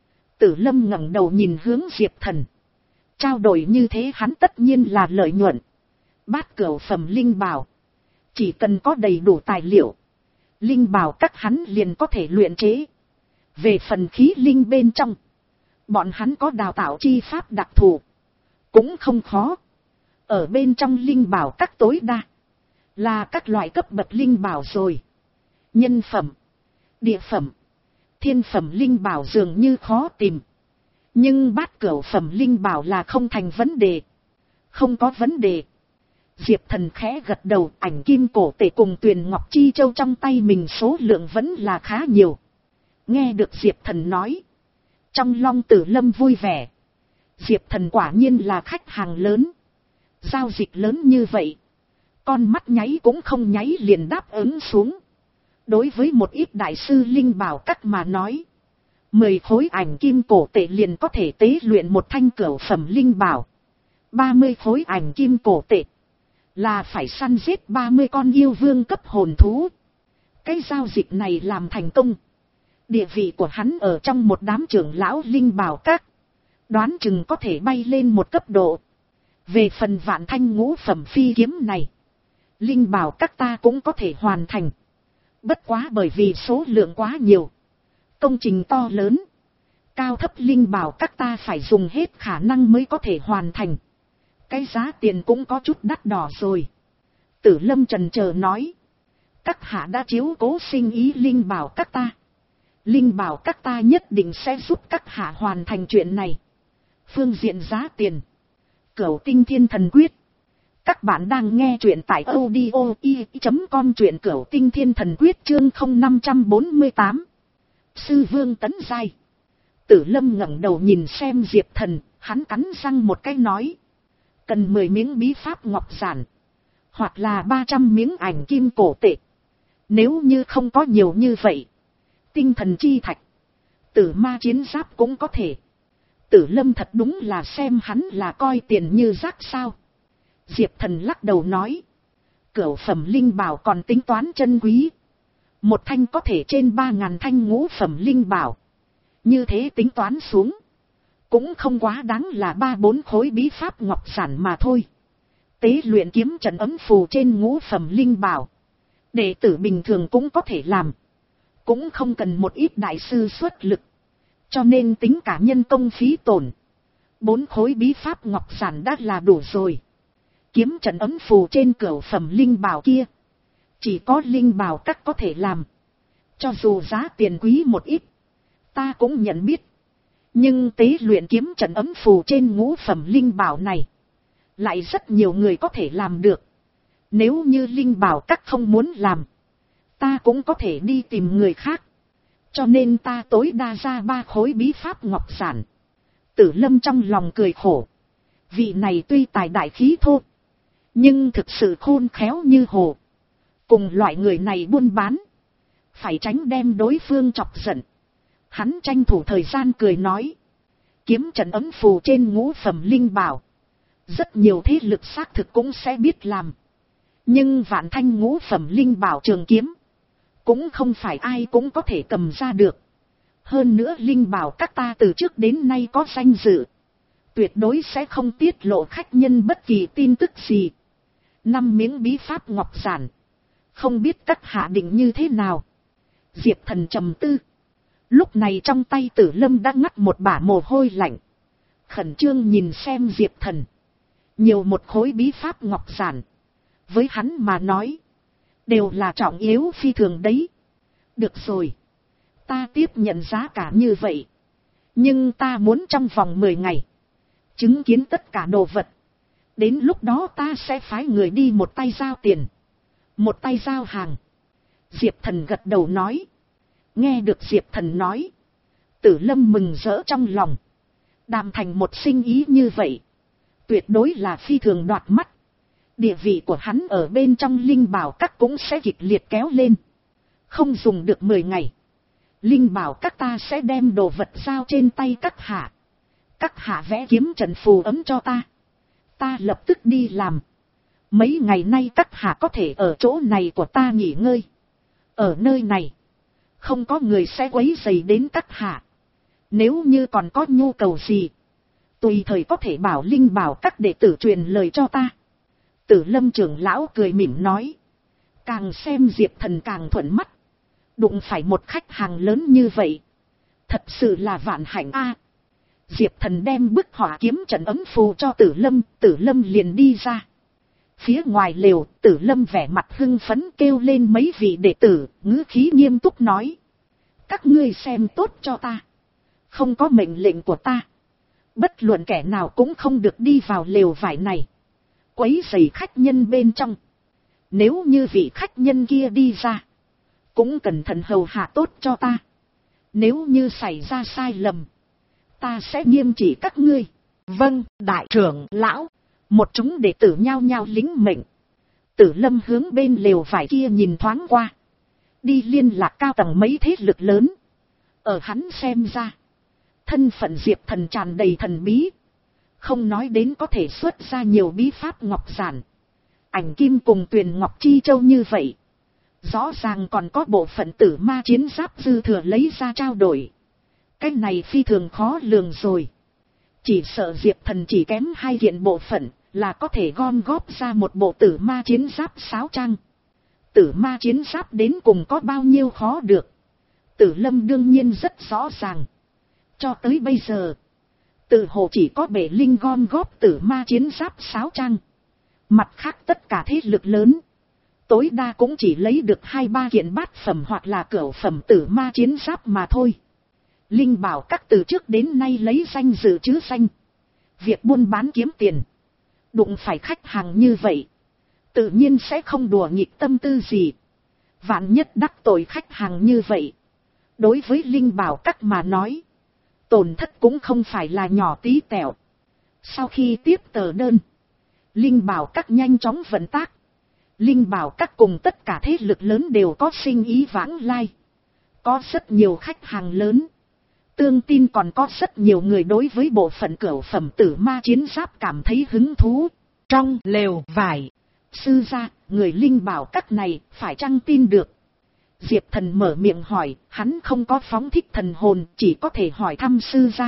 Tử Lâm ngẩng đầu nhìn hướng Diệp Thần. Trao đổi như thế hắn tất nhiên là lợi nhuận. Bát cửu phẩm linh bảo, chỉ cần có đầy đủ tài liệu, linh bảo các hắn liền có thể luyện chế. Về phần khí linh bên trong, bọn hắn có đào tạo chi pháp đặc thù, cũng không khó. Ở bên trong linh bảo các tối đa là các loại cấp bậc linh bảo rồi. Nhân phẩm, địa phẩm, thiên phẩm linh bảo dường như khó tìm. Nhưng bát cửu phẩm linh bảo là không thành vấn đề. Không có vấn đề. Diệp Thần khẽ gật đầu. Ảnh kim cổ tệ cùng tuyền ngọc chi châu trong tay mình số lượng vẫn là khá nhiều. Nghe được Diệp Thần nói, trong lòng Tử Lâm vui vẻ. Diệp Thần quả nhiên là khách hàng lớn. Giao dịch lớn như vậy, con mắt nháy cũng không nháy liền đáp ứng xuống. Đối với một ít đại sư linh bảo các mà nói, mười khối ảnh kim cổ tệ liền có thể tế luyện một thanh cửu phẩm linh bảo. ba mươi khối ảnh kim cổ tệ là phải săn giết ba mươi con yêu vương cấp hồn thú. Cái giao dịch này làm thành công, địa vị của hắn ở trong một đám trưởng lão linh bảo các đoán chừng có thể bay lên một cấp độ. Về phần vạn thanh ngũ phẩm phi kiếm này, linh bảo các ta cũng có thể hoàn thành. Bất quá bởi vì số lượng quá nhiều, công trình to lớn, cao thấp linh bảo các ta phải dùng hết khả năng mới có thể hoàn thành. Cái giá tiền cũng có chút đắt đỏ rồi. Tử Lâm chần chờ nói. Các hạ đã chiếu cố sinh ý linh bảo các ta. Linh bảo các ta nhất định sẽ giúp các hạ hoàn thành chuyện này. Phương diện giá tiền, Cửu Tinh Thiên Thần Quyết. Các bạn đang nghe truyện tại audio i chấm com, truyện Cửu Tinh Thiên Thần Quyết chương không năm bốn tám. Sư Vương tấn giai. Tử Lâm ngẩng đầu nhìn xem Diệp Thần, hắn cắn răng một cái nói. Cần mười miếng bí pháp ngọc giản, hoặc là ba trăm miếng ảnh kim cổ tệ. Nếu như không có nhiều như vậy, tinh thần chi thạch, tử ma chiến giáp cũng có thể. Tử Lâm thật đúng là xem hắn là coi tiền như rác sao. Diệp Thần lắc đầu nói. Cửu phẩm linh bảo còn tính toán chân quý. Một thanh có thể trên ba ngàn thanh ngũ phẩm linh bảo. Như thế tính toán xuống, cũng không quá đáng là ba bốn khối bí pháp ngọc giản mà thôi. Tế luyện kiếm trận ấm phù trên ngũ phẩm linh bảo, đệ tử bình thường cũng có thể làm. Cũng không cần một ít đại sư xuất lực. Cho nên tính cả nhân công phí tổn, bốn khối bí pháp ngọc giản đã là đủ rồi. Kiếm trận ấm phù trên cửu phẩm linh bảo kia, chỉ có linh bảo các có thể làm. Cho dù giá tiền quý một ít, ta cũng nhận biết. Nhưng tế luyện kiếm trận ấm phù trên ngũ phẩm linh bảo này, lại rất nhiều người có thể làm được. Nếu như linh bảo các không muốn làm, ta cũng có thể đi tìm người khác. Cho nên ta tối đa ra ba khối bí pháp ngọc giản. Tử Lâm trong lòng cười khổ. Vị này tuy tài đại khí thô, nhưng thực sự khôn khéo như hồ. Cùng loại người này buôn bán, phải tránh đem đối phương chọc giận. Hắn tranh thủ thời gian cười nói. Kiếm trận ấm phù trên ngũ phẩm linh bảo, rất nhiều thế lực xác thực cũng sẽ biết làm. Nhưng vạn thanh ngũ phẩm linh bảo trường kiếm, cũng không phải ai cũng có thể cầm ra được. Hơn nữa linh bảo các ta từ trước đến nay có danh dự, tuyệt đối sẽ không tiết lộ khách nhân bất kỳ tin tức gì. Năm miếng bí pháp ngọc giản, không biết các hạ định như thế nào. Diệp Thần trầm tư. Lúc này trong tay Tử Lâm đã ngắt một bả mồ hôi lạnh. khẩn trương nhìn xem Diệp Thần. Nhiều một khối bí pháp ngọc giản. Với hắn mà nói. Đều là trọng yếu phi thường đấy. Được rồi. Ta tiếp nhận giá cả như vậy. Nhưng ta muốn trong vòng mười ngày. Chứng kiến tất cả đồ vật. Đến lúc đó ta sẽ phái người đi một tay giao tiền. Một tay giao hàng. Diệp Thần gật đầu nói. Nghe được Diệp Thần nói. Tử Lâm mừng rỡ trong lòng. Đàm thành một sinh ý như vậy. Tuyệt đối là phi thường đoạt mắt. Địa vị của hắn ở bên trong Linh Bảo Các cũng sẽ kịch liệt kéo lên. Không dùng được mười ngày. Linh Bảo Các ta sẽ đem đồ vật giao trên tay các hạ. Các hạ vẽ kiếm trận phù ấm cho ta. Ta lập tức đi làm. Mấy ngày nay các hạ có thể ở chỗ này của ta nghỉ ngơi. Ở nơi này. Không có người sẽ quấy rầy đến các hạ. Nếu như còn có nhu cầu gì. Tùy thời có thể bảo Linh Bảo Các đệ tử truyền lời cho ta. Tử Lâm trưởng lão cười mỉm nói. Càng xem Diệp Thần càng thuận mắt. Đụng phải một khách hàng lớn như vậy. Thật sự là vạn hạnh a. Diệp Thần đem bức hỏa kiếm trận ấm phù cho Tử Lâm. Tử Lâm liền đi ra. Phía ngoài lều, Tử Lâm vẻ mặt hưng phấn kêu lên mấy vị đệ tử, ngữ khí nghiêm túc nói. Các ngươi xem tốt cho ta. Không có mệnh lệnh của ta. Bất luận kẻ nào cũng không được đi vào lều vải này. Quấy rầy khách nhân bên trong. Nếu như vị khách nhân kia đi ra. Cũng cẩn thận hầu hạ tốt cho ta. Nếu như xảy ra sai lầm. Ta sẽ nghiêm trị các ngươi. Vâng, đại trưởng lão. Một chúng đệ tử nhao nhao lính mệnh. Tử Lâm hướng bên lều vải kia nhìn thoáng qua. Đi liên lạc cao tầng mấy thế lực lớn. Ở hắn xem ra. Thân phận Diệp Thần tràn đầy thần bí. Không nói đến có thể xuất ra nhiều bí pháp ngọc giản. Ảnh kim cùng Tuyền Ngọc Chi Châu như vậy. Rõ ràng còn có bộ phận tử ma chiến giáp dư thừa lấy ra trao đổi. Cái này phi thường khó lường rồi. Chỉ sợ Diệp Thần chỉ kém hai kiện bộ phận là có thể gom góp ra một bộ tử ma chiến giáp sáo trang. Tử ma chiến giáp đến cùng có bao nhiêu khó được. Tử Lâm đương nhiên rất rõ ràng. Cho tới bây giờ. Tử hồ chỉ có bể linh gom góp tử ma chiến giáp sáo trang. Mặt khác tất cả thế lực lớn. Tối đa cũng chỉ lấy được hai ba kiện bát phẩm hoặc là cửu phẩm tử ma chiến giáp mà thôi. Linh Bảo Các từ trước đến nay lấy danh dự chứ danh. Việc buôn bán kiếm tiền. Đụng phải khách hàng như vậy. Tự nhiên sẽ không đùa nghịch tâm tư gì. Vạn nhất đắc tội khách hàng như vậy. Đối với Linh Bảo Các mà nói. Tổn thất cũng không phải là nhỏ tí tẹo. Sau khi tiếp tờ đơn. Linh Bảo Các nhanh chóng vận tác. Linh Bảo Các cùng tất cả thế lực lớn đều có sinh ý vãng lai. Có rất nhiều khách hàng lớn. Tương tin còn có rất nhiều người đối với bộ phận cửu phẩm tử ma chiến giáp cảm thấy hứng thú. Trong lều vải. Sư gia, người Linh Bảo Các này phải chăng tin được? Diệp Thần mở miệng hỏi, hắn không có phóng thích thần hồn, chỉ có thể hỏi thăm sư gia.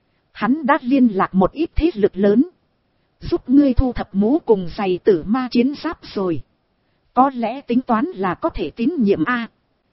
Hắn đã liên lạc một ít thế lực lớn. Giúp ngươi thu thập mũ cùng giày tử ma chiến giáp rồi. Có lẽ tính toán là có thể tín nhiệm a.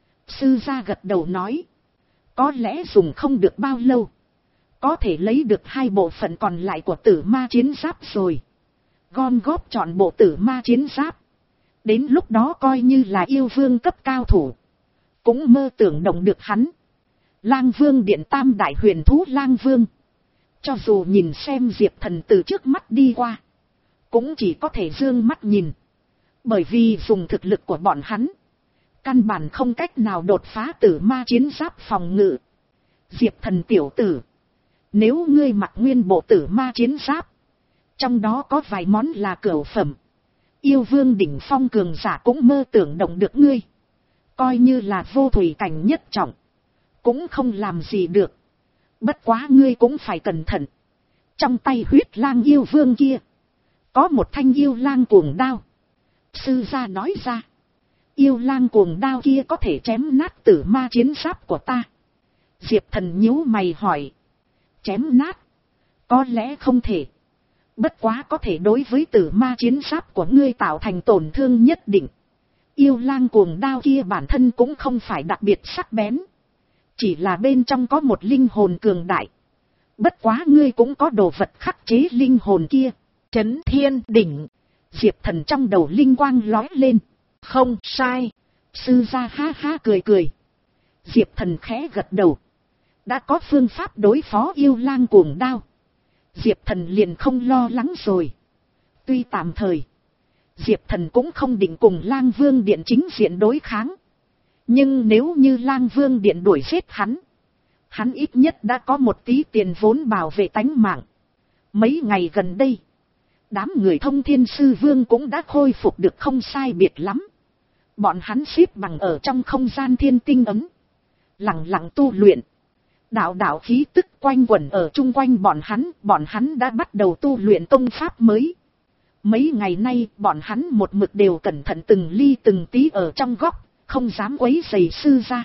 Sư gia gật đầu nói. Có lẽ dùng không được bao lâu. Có thể lấy được hai bộ phận còn lại của tử ma chiến giáp rồi. Gom góp chọn bộ tử ma chiến giáp. Đến lúc đó coi như là yêu vương cấp cao thủ. Cũng mơ tưởng động được hắn. Lang Vương Điện tam đại huyền thú Lang Vương. Cho dù nhìn xem Diệp Thần từ trước mắt đi qua. Cũng chỉ có thể dương mắt nhìn. Bởi vì dùng thực lực của bọn hắn. Căn bản không cách nào đột phá tử ma chiến giáp phòng ngự. Diệp Thần tiểu tử. Nếu ngươi mặc nguyên bộ tử ma chiến giáp. Trong đó có vài món là cửu phẩm. Yêu vương đỉnh phong cường giả cũng mơ tưởng động được ngươi. Coi như là vô thủy cảnh nhất trọng. Cũng không làm gì được. Bất quá ngươi cũng phải cẩn thận. Trong tay huyết lang yêu vương kia. Có một thanh yêu lang cuồng đao. Sư gia nói ra. Yêu lang cuồng đao kia có thể chém nát tử ma chiến giáp của ta. Diệp Thần nhíu mày hỏi. Chém nát. Có lẽ không thể. Bất quá có thể đối với tử ma chiến giáp của ngươi tạo thành tổn thương nhất định. Yêu lang cuồng đao kia bản thân cũng không phải đặc biệt sắc bén. Chỉ là bên trong có một linh hồn cường đại. Bất quá ngươi cũng có đồ vật khắc chế linh hồn kia. Trấn Thiên Đỉnh. Diệp Thần trong đầu linh quang lói lên. Không sai. Sư gia ha ha cười cười. Diệp Thần khẽ gật đầu. Đã có phương pháp đối phó yêu lang cuồng đao. Diệp Thần liền không lo lắng rồi. Tuy tạm thời, Diệp Thần cũng không định cùng Lang Vương Điện chính diện đối kháng. Nhưng nếu như Lang Vương Điện đuổi giết hắn, hắn ít nhất đã có một tí tiền vốn bảo vệ tánh mạng. Mấy ngày gần đây, đám người Thông Thiên Sư Vương cũng đã khôi phục được không sai biệt lắm. Bọn hắn xếp bằng ở trong không gian thiên tinh ấm, lặng lặng tu luyện. Đạo đạo khí tức quanh quẩn ở chung quanh bọn hắn, bọn hắn đã bắt đầu tu luyện công pháp mới. Mấy ngày nay, bọn hắn một mực đều cẩn thận từng ly từng tí ở trong góc, không dám quấy rầy sư gia.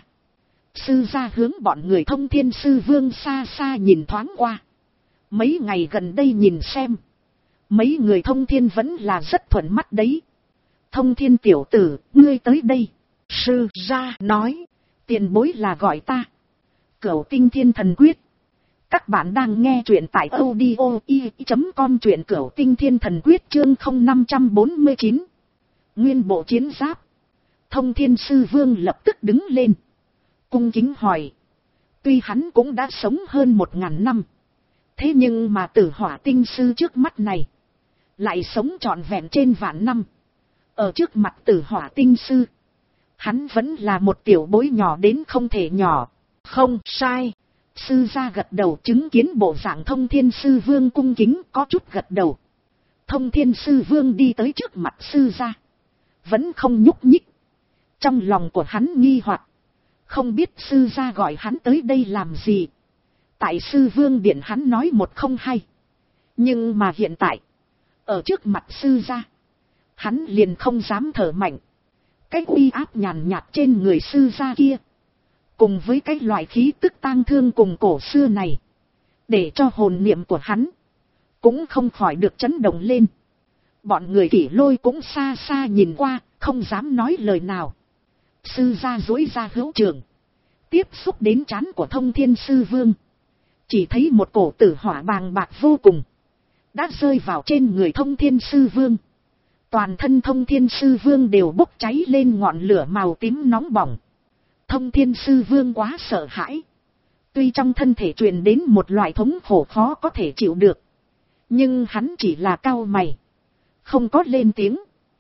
Sư gia hướng bọn người Thông Thiên Sư Vương xa xa nhìn thoáng qua. Mấy ngày gần đây nhìn xem, mấy người Thông Thiên vẫn là rất thuận mắt đấy. Thông Thiên tiểu tử, ngươi tới đây. Sư gia nói, tiền bối là gọi ta. Cửu Tinh Thiên Thần Quyết. Các bạn đang nghe truyện tại audio i chấm com, truyện Cửu Tinh Thiên Thần Quyết chương không năm bốn chín. Nguyên bộ chiến giáp. Thông Thiên Sư Vương lập tức đứng lên, cung kính hỏi. Tuy hắn cũng đã sống hơn một ngàn năm, thế nhưng mà Tử Hỏa Tinh Sư trước mắt này lại sống trọn vẹn trên vạn năm. Ở trước mặt Tử Hỏa Tinh Sư, hắn vẫn là một tiểu bối nhỏ đến không thể nhỏ. Không sai. Sư gia gật đầu, chứng kiến bộ dạng Thông Thiên Sư Vương cung kính, có chút gật đầu. Thông Thiên Sư Vương đi tới trước mặt sư gia, vẫn không nhúc nhích. Trong lòng của hắn nghi hoặc, không biết sư gia gọi hắn tới đây làm gì. Tại Sư Vương Điện hắn nói một không hay, nhưng mà hiện tại ở trước mặt sư gia, hắn liền không dám thở mạnh. Cái uy áp nhàn nhạt trên người sư gia kia, cùng với cái loại khí tức tang thương cùng cổ xưa này, để cho hồn niệm của hắn cũng không khỏi được chấn động lên. Bọn người Kỷ Lôi cũng xa xa nhìn qua, không dám nói lời nào. Sư gia duỗi ra hữu trường, tiếp xúc đến trán của Thông Thiên Sư Vương, chỉ thấy một cổ tử hỏa bàng bạc vô cùng đã rơi vào trên người Thông Thiên Sư Vương. Toàn thân Thông Thiên Sư Vương đều bốc cháy lên ngọn lửa màu tím nóng bỏng. Thông Thiên Sư Vương quá sợ hãi. Tuy trong thân thể truyền đến một loại thống khổ khó có thể chịu được, nhưng hắn chỉ là cau mày, không có lên tiếng.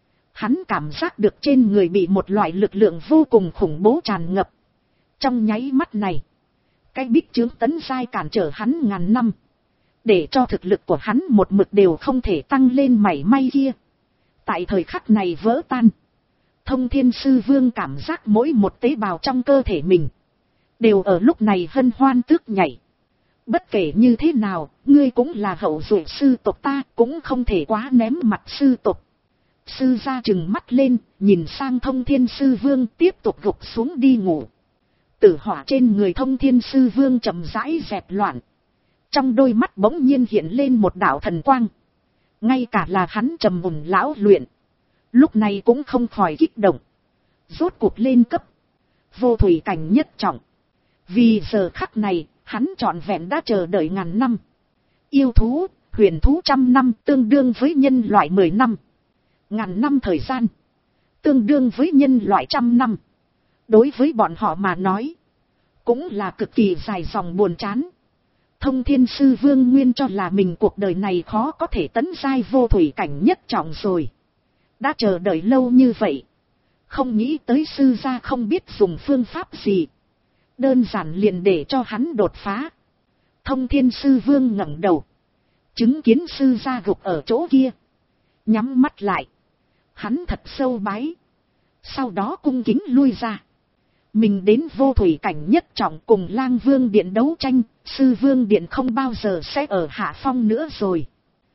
Hắn cảm giác được trên người bị một loại lực lượng vô cùng khủng bố tràn ngập. Trong nháy mắt này, cái bích chướng tấn giai cản trở hắn ngàn năm, để cho thực lực của hắn một mực đều không thể tăng lên mảy may kia, tại thời khắc này vỡ tan. Thông Thiên Sư Vương cảm giác mỗi một tế bào trong cơ thể mình đều ở lúc này hân hoan tước nhảy. Bất kể như thế nào, ngươi cũng là hậu duệ sư tộc ta, cũng không thể quá ném mặt sư tộc. Sư gia trừng mắt lên, nhìn sang Thông Thiên Sư Vương, tiếp tục gục xuống đi ngủ. Tử hỏa trên người Thông Thiên Sư Vương chậm rãi dẹp loạn, trong đôi mắt bỗng nhiên hiện lên một đạo thần quang. Ngay cả là hắn trầm mùn lão luyện, lúc này cũng không khỏi kích động. Rốt cuộc lên cấp vô thủy cảnh nhất trọng. Vì giờ khắc này, hắn trọn vẹn đã chờ đợi ngàn năm. Yêu thú, huyền thú trăm năm tương đương với nhân loại mười năm. Ngàn năm thời gian, tương đương với nhân loại trăm năm. Đối với bọn họ mà nói, cũng là cực kỳ dài dòng buồn chán. Thông Thiên Sư Vương nguyên cho là mình cuộc đời này khó có thể tấn giai vô thủy cảnh nhất trọng rồi. Đã chờ đợi lâu như vậy, không nghĩ tới sư gia không biết dùng phương pháp gì, đơn giản liền để cho hắn đột phá. Thông Thiên Sư Vương ngẩng đầu, chứng kiến sư gia gục ở chỗ kia, nhắm mắt lại, hắn thật sâu bái, sau đó cung kính lui ra. Mình đến vô thủy cảnh nhất trọng cùng Lang Vương Điện đấu tranh, Sư Vương Điện không bao giờ sẽ ở hạ phong nữa rồi.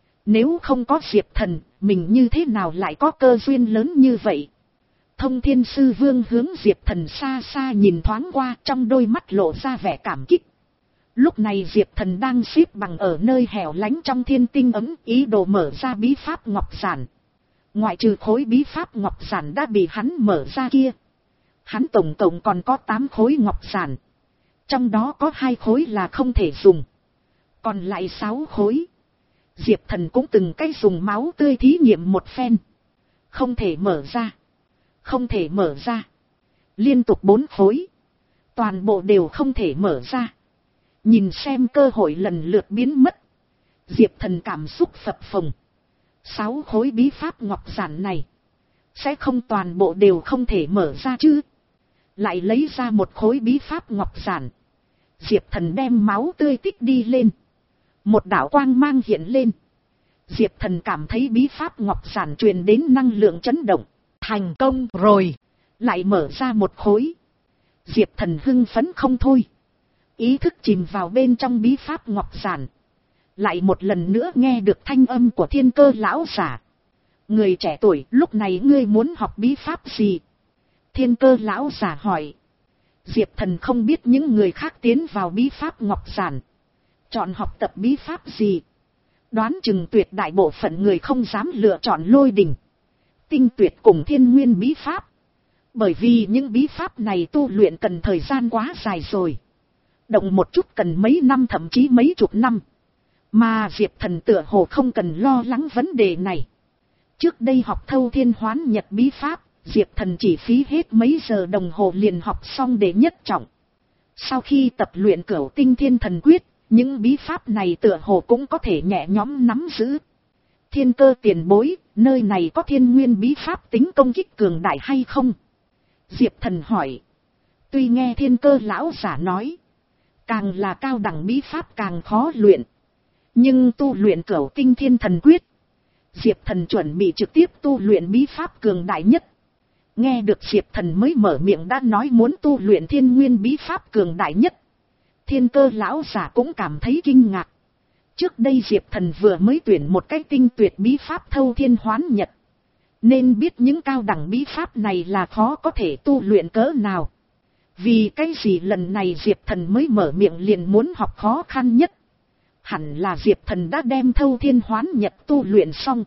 Nếu không có Diệp Thần, mình như thế nào lại có cơ duyên lớn như vậy? Thông Thiên Sư Vương hướng Diệp Thần xa xa nhìn thoáng qua, trong đôi mắt lộ ra vẻ cảm kích. Lúc này Diệp Thần đang xếp bằng ở nơi hẻo lánh trong thiên tinh ấm, ý đồ mở ra bí pháp ngọc giản. Ngoại trừ khối bí pháp ngọc giản đã bị hắn mở ra kia, hắn tổng cộng còn có tám khối ngọc giản. Trong đó có hai khối là không thể dùng, Còn lại sáu khối, Diệp Thần cũng từng cái dùng máu tươi thí nghiệm một phen. Không thể mở ra. Không thể mở ra. Liên tục bốn khối. Toàn bộ đều không thể mở ra. Nhìn xem cơ hội lần lượt biến mất. Diệp Thần cảm xúc phập phồng. Sáu khối bí pháp ngọc giản này. Sẽ không toàn bộ đều không thể mở ra chứ. Lại lấy ra một khối bí pháp ngọc giản. Diệp Thần đem máu tươi tích đi lên. Một đạo quang mang hiện lên. Diệp Thần cảm thấy bí pháp ngọc giản truyền đến năng lượng chấn động. Thành công rồi. Lại mở ra một khối. Diệp Thần hưng phấn không thôi. Ý thức chìm vào bên trong bí pháp ngọc giản. Lại một lần nữa nghe được thanh âm của Thiên Cơ lão giả. Người trẻ tuổi, lúc này ngươi muốn học bí pháp gì? Thiên Cơ lão giả hỏi. Diệp Thần không biết những người khác tiến vào bí pháp ngọc giản chọn học tập bí pháp gì. Đoán chừng tuyệt đại bộ phận người không dám lựa chọn Lôi Đình, Tinh Tuyệt cùng Thiên Nguyên bí pháp. Bởi vì những bí pháp này tu luyện cần thời gian quá dài rồi. Động một chút cần mấy năm thậm chí mấy chục năm. Mà Diệp Thần tựa hồ không cần lo lắng vấn đề này. Trước đây học Thâu Thiên Hoán Nhật bí pháp, Diệp Thần chỉ phí hết mấy giờ đồng hồ liền học xong để nhất trọng. Sau khi tập luyện Cửu Tinh Thiên Thần Quyết, những bí pháp này tựa hồ cũng có thể nhẹ nhõm nắm giữ. Thiên Cơ tiền bối, nơi này có Thiên Nguyên bí pháp tính công kích cường đại hay không? Diệp Thần hỏi. Tuy nghe Thiên Cơ lão giả nói, càng là cao đẳng bí pháp càng khó luyện. Nhưng tu luyện Cửu Tinh Thiên Thần Quyết, Diệp Thần chuẩn bị trực tiếp tu luyện bí pháp cường đại nhất. Nghe được Diệp Thần mới mở miệng đã nói muốn tu luyện Thiên Nguyên bí pháp cường đại nhất. Thiên Cơ lão giả cũng cảm thấy kinh ngạc. Trước đây Diệp Thần vừa mới tuyển một cái tinh tuyệt bí pháp Thâu Thiên Hoán Nhật. Nên biết những cao đẳng bí pháp này là khó có thể tu luyện cỡ nào. Vì cái gì lần này Diệp Thần mới mở miệng liền muốn học khó khăn nhất. Hẳn là Diệp Thần đã đem Thâu Thiên Hoán Nhật tu luyện xong.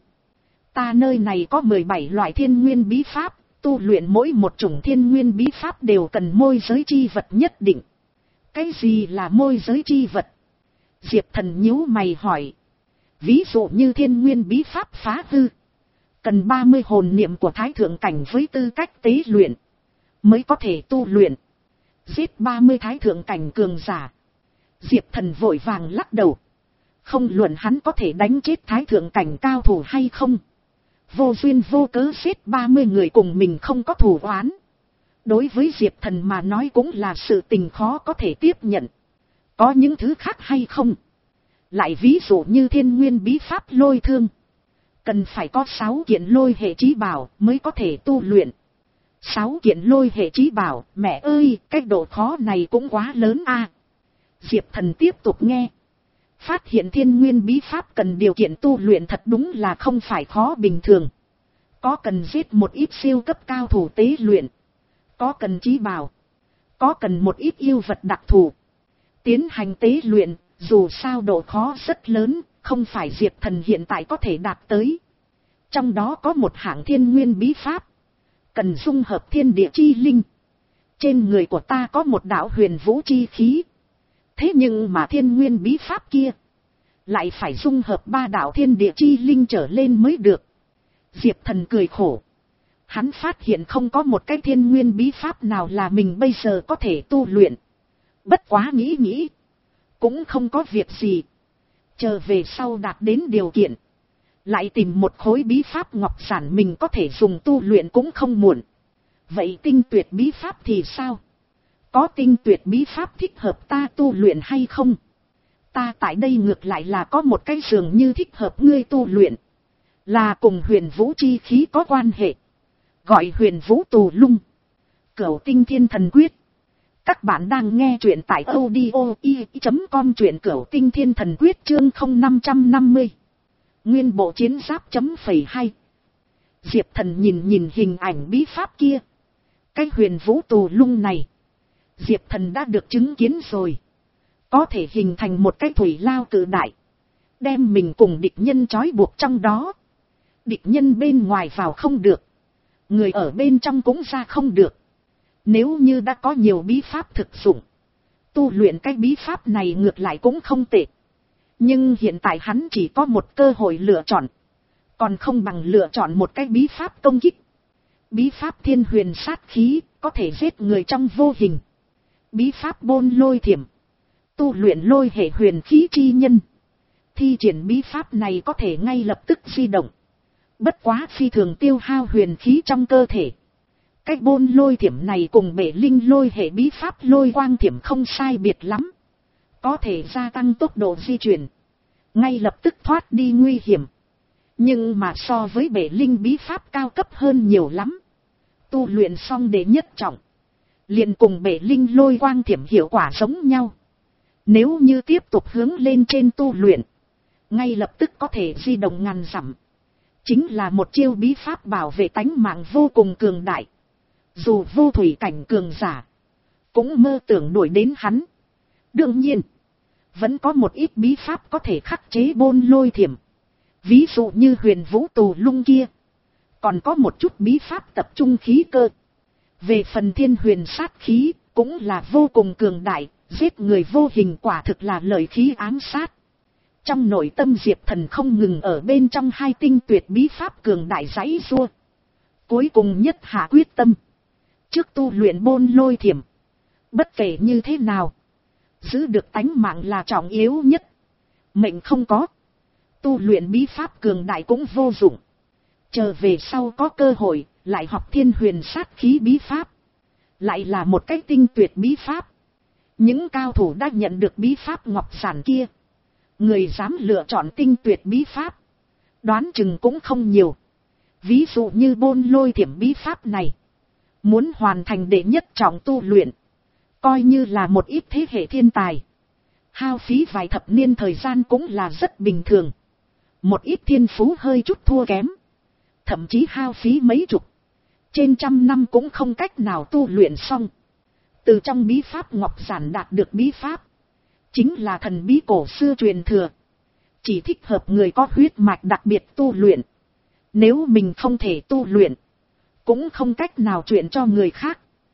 Ta nơi này có mười bảy loại thiên nguyên bí pháp, tu luyện mỗi một chủng thiên nguyên bí pháp đều cần môi giới chi vật nhất định. Cái gì là môi giới chi vật? Diệp Thần nhíu mày hỏi. Ví dụ như thiên nguyên bí pháp phá hư. Cần ba mươi hồn niệm của thái thượng cảnh với tư cách tế luyện. Mới có thể tu luyện. Giết ba mươi thái thượng cảnh cường giả. Diệp Thần vội vàng lắc đầu. Không luận hắn có thể đánh chết thái thượng cảnh cao thủ hay không. Vô duyên vô cớ giết ba mươi người cùng mình không có thù oán. Đối với Diệp Thần mà nói cũng là sự tình khó có thể tiếp nhận. Có những thứ khác hay không? Lại ví dụ như thiên nguyên bí pháp lôi thương. Cần phải có sáu kiện lôi hệ chí bảo mới có thể tu luyện. Sáu kiện lôi hệ chí bảo, mẹ ơi, cái độ khó này cũng quá lớn a. Diệp Thần tiếp tục nghe. Phát hiện thiên nguyên bí pháp cần điều kiện tu luyện thật đúng là không phải khó bình thường. Có cần giết một ít siêu cấp cao thủ tế luyện. Có cần chí bảo. Có cần một ít yêu vật đặc thù. Tiến hành tế luyện, dù sao độ khó rất lớn, không phải Diệp Thần hiện tại có thể đạt tới. Trong đó có một hạng thiên nguyên bí pháp. Cần dung hợp thiên địa chi linh. Trên người của ta có một đạo huyền vũ chi khí. Thế nhưng mà thiên nguyên bí pháp kia lại phải dung hợp ba đạo thiên địa chi linh trở lên mới được. Diệp Thần cười khổ. Hắn phát hiện không có một cái thiên nguyên bí pháp nào là mình bây giờ có thể tu luyện. Bất quá nghĩ nghĩ. Cũng không có việc gì. Chờ về sau đạt đến điều kiện. Lại tìm một khối bí pháp ngọc giản mình có thể dùng tu luyện cũng không muộn. Vậy tinh tuyệt bí pháp thì sao? Có tinh tuyệt bí pháp thích hợp ta tu luyện hay không? Ta tại đây ngược lại là có một cái dường như thích hợp ngươi tu luyện. Là cùng huyền vũ chi khí có quan hệ. Gọi huyền vũ tù lung. Cửu Tinh Thiên Thần Quyết. Các bạn đang nghe truyện tại audio i chấm com, truyện Cửu Tinh Thiên Thần Quyết chương không năm năm mươi. Nguyên bộ chiến giáp chấm phẩy hai. Diệp Thần nhìn nhìn hình ảnh bí pháp kia. Cái huyền vũ tù lung này. Diệp Thần đã được chứng kiến rồi. Có thể hình thành một cái thủy lao cự đại. Đem mình cùng địch nhân trói buộc trong đó. Địch nhân bên ngoài vào không được. Người ở bên trong cũng ra không được. Nếu như đã có nhiều bí pháp thực dụng. Tu luyện cái bí pháp này ngược lại cũng không tệ. Nhưng hiện tại hắn chỉ có một cơ hội lựa chọn. Còn không bằng lựa chọn một cái bí pháp công kích. Bí pháp thiên huyền sát khí, có thể giết người trong vô hình. Bí pháp bôn lôi thiểm, tu luyện lôi hệ huyền khí chi nhân. Thi triển bí pháp này có thể ngay lập tức di động. Bất quá phi thường tiêu hao huyền khí trong cơ thể. Cái bôn lôi thiểm này cùng bể linh lôi hệ bí pháp lôi quang thiểm không sai biệt lắm. Có thể gia tăng tốc độ di chuyển. Ngay lập tức thoát đi nguy hiểm. Nhưng mà so với bể linh bí pháp cao cấp hơn nhiều lắm. Tu luyện xong để nhất trọng. Liền cùng bể linh lôi quang thiểm hiệu quả giống nhau. Nếu như tiếp tục hướng lên trên tu luyện. Ngay lập tức có thể di động ngàn dặm. Chính là một chiêu bí pháp bảo vệ tánh mạng vô cùng cường đại. Dù vô thủy cảnh cường giả. Cũng mơ tưởng đuổi đến hắn. Đương nhiên. Vẫn có một ít bí pháp có thể khắc chế bôn lôi thiểm. Ví dụ như huyền vũ tù lung kia. Còn có một chút bí pháp tập trung khí cơ. Về phần thiên huyền sát khí. Cũng là vô cùng cường đại. Giết người vô hình quả thực là lợi khí ám sát. Trong nội tâm Diệp Thần không ngừng ở bên trong hai tinh tuyệt bí pháp cường đại giãy giụa. Cuối cùng nhất hạ quyết tâm. Trước tu luyện bôn lôi thiểm. Bất kể như thế nào. Giữ được tánh mạng là trọng yếu nhất. Mệnh không có. Tu luyện bí pháp cường đại cũng vô dụng. Chờ về sau có cơ hội. Lại học thiên huyền sát khí bí pháp. Lại là một cái tinh tuyệt bí pháp. Những cao thủ đã nhận được bí pháp ngọc giản kia. Người dám lựa chọn tinh tuyệt bí pháp. Đoán chừng cũng không nhiều. Ví dụ như bôn lôi thiểm bí pháp này. Muốn hoàn thành đệ nhất trọng tu luyện. Coi như là một ít thế hệ thiên tài. Hao phí vài thập niên thời gian cũng là rất bình thường. Một ít thiên phú hơi chút thua kém. Thậm chí hao phí mấy chục. Trên trăm năm cũng không cách nào tu luyện xong. Từ trong bí pháp ngọc giản đạt được bí pháp. Chính là thần bí cổ xưa truyền thừa. Chỉ thích hợp người có huyết mạch đặc biệt tu luyện. Nếu mình không thể tu luyện. Cũng không cách nào truyền cho người khác.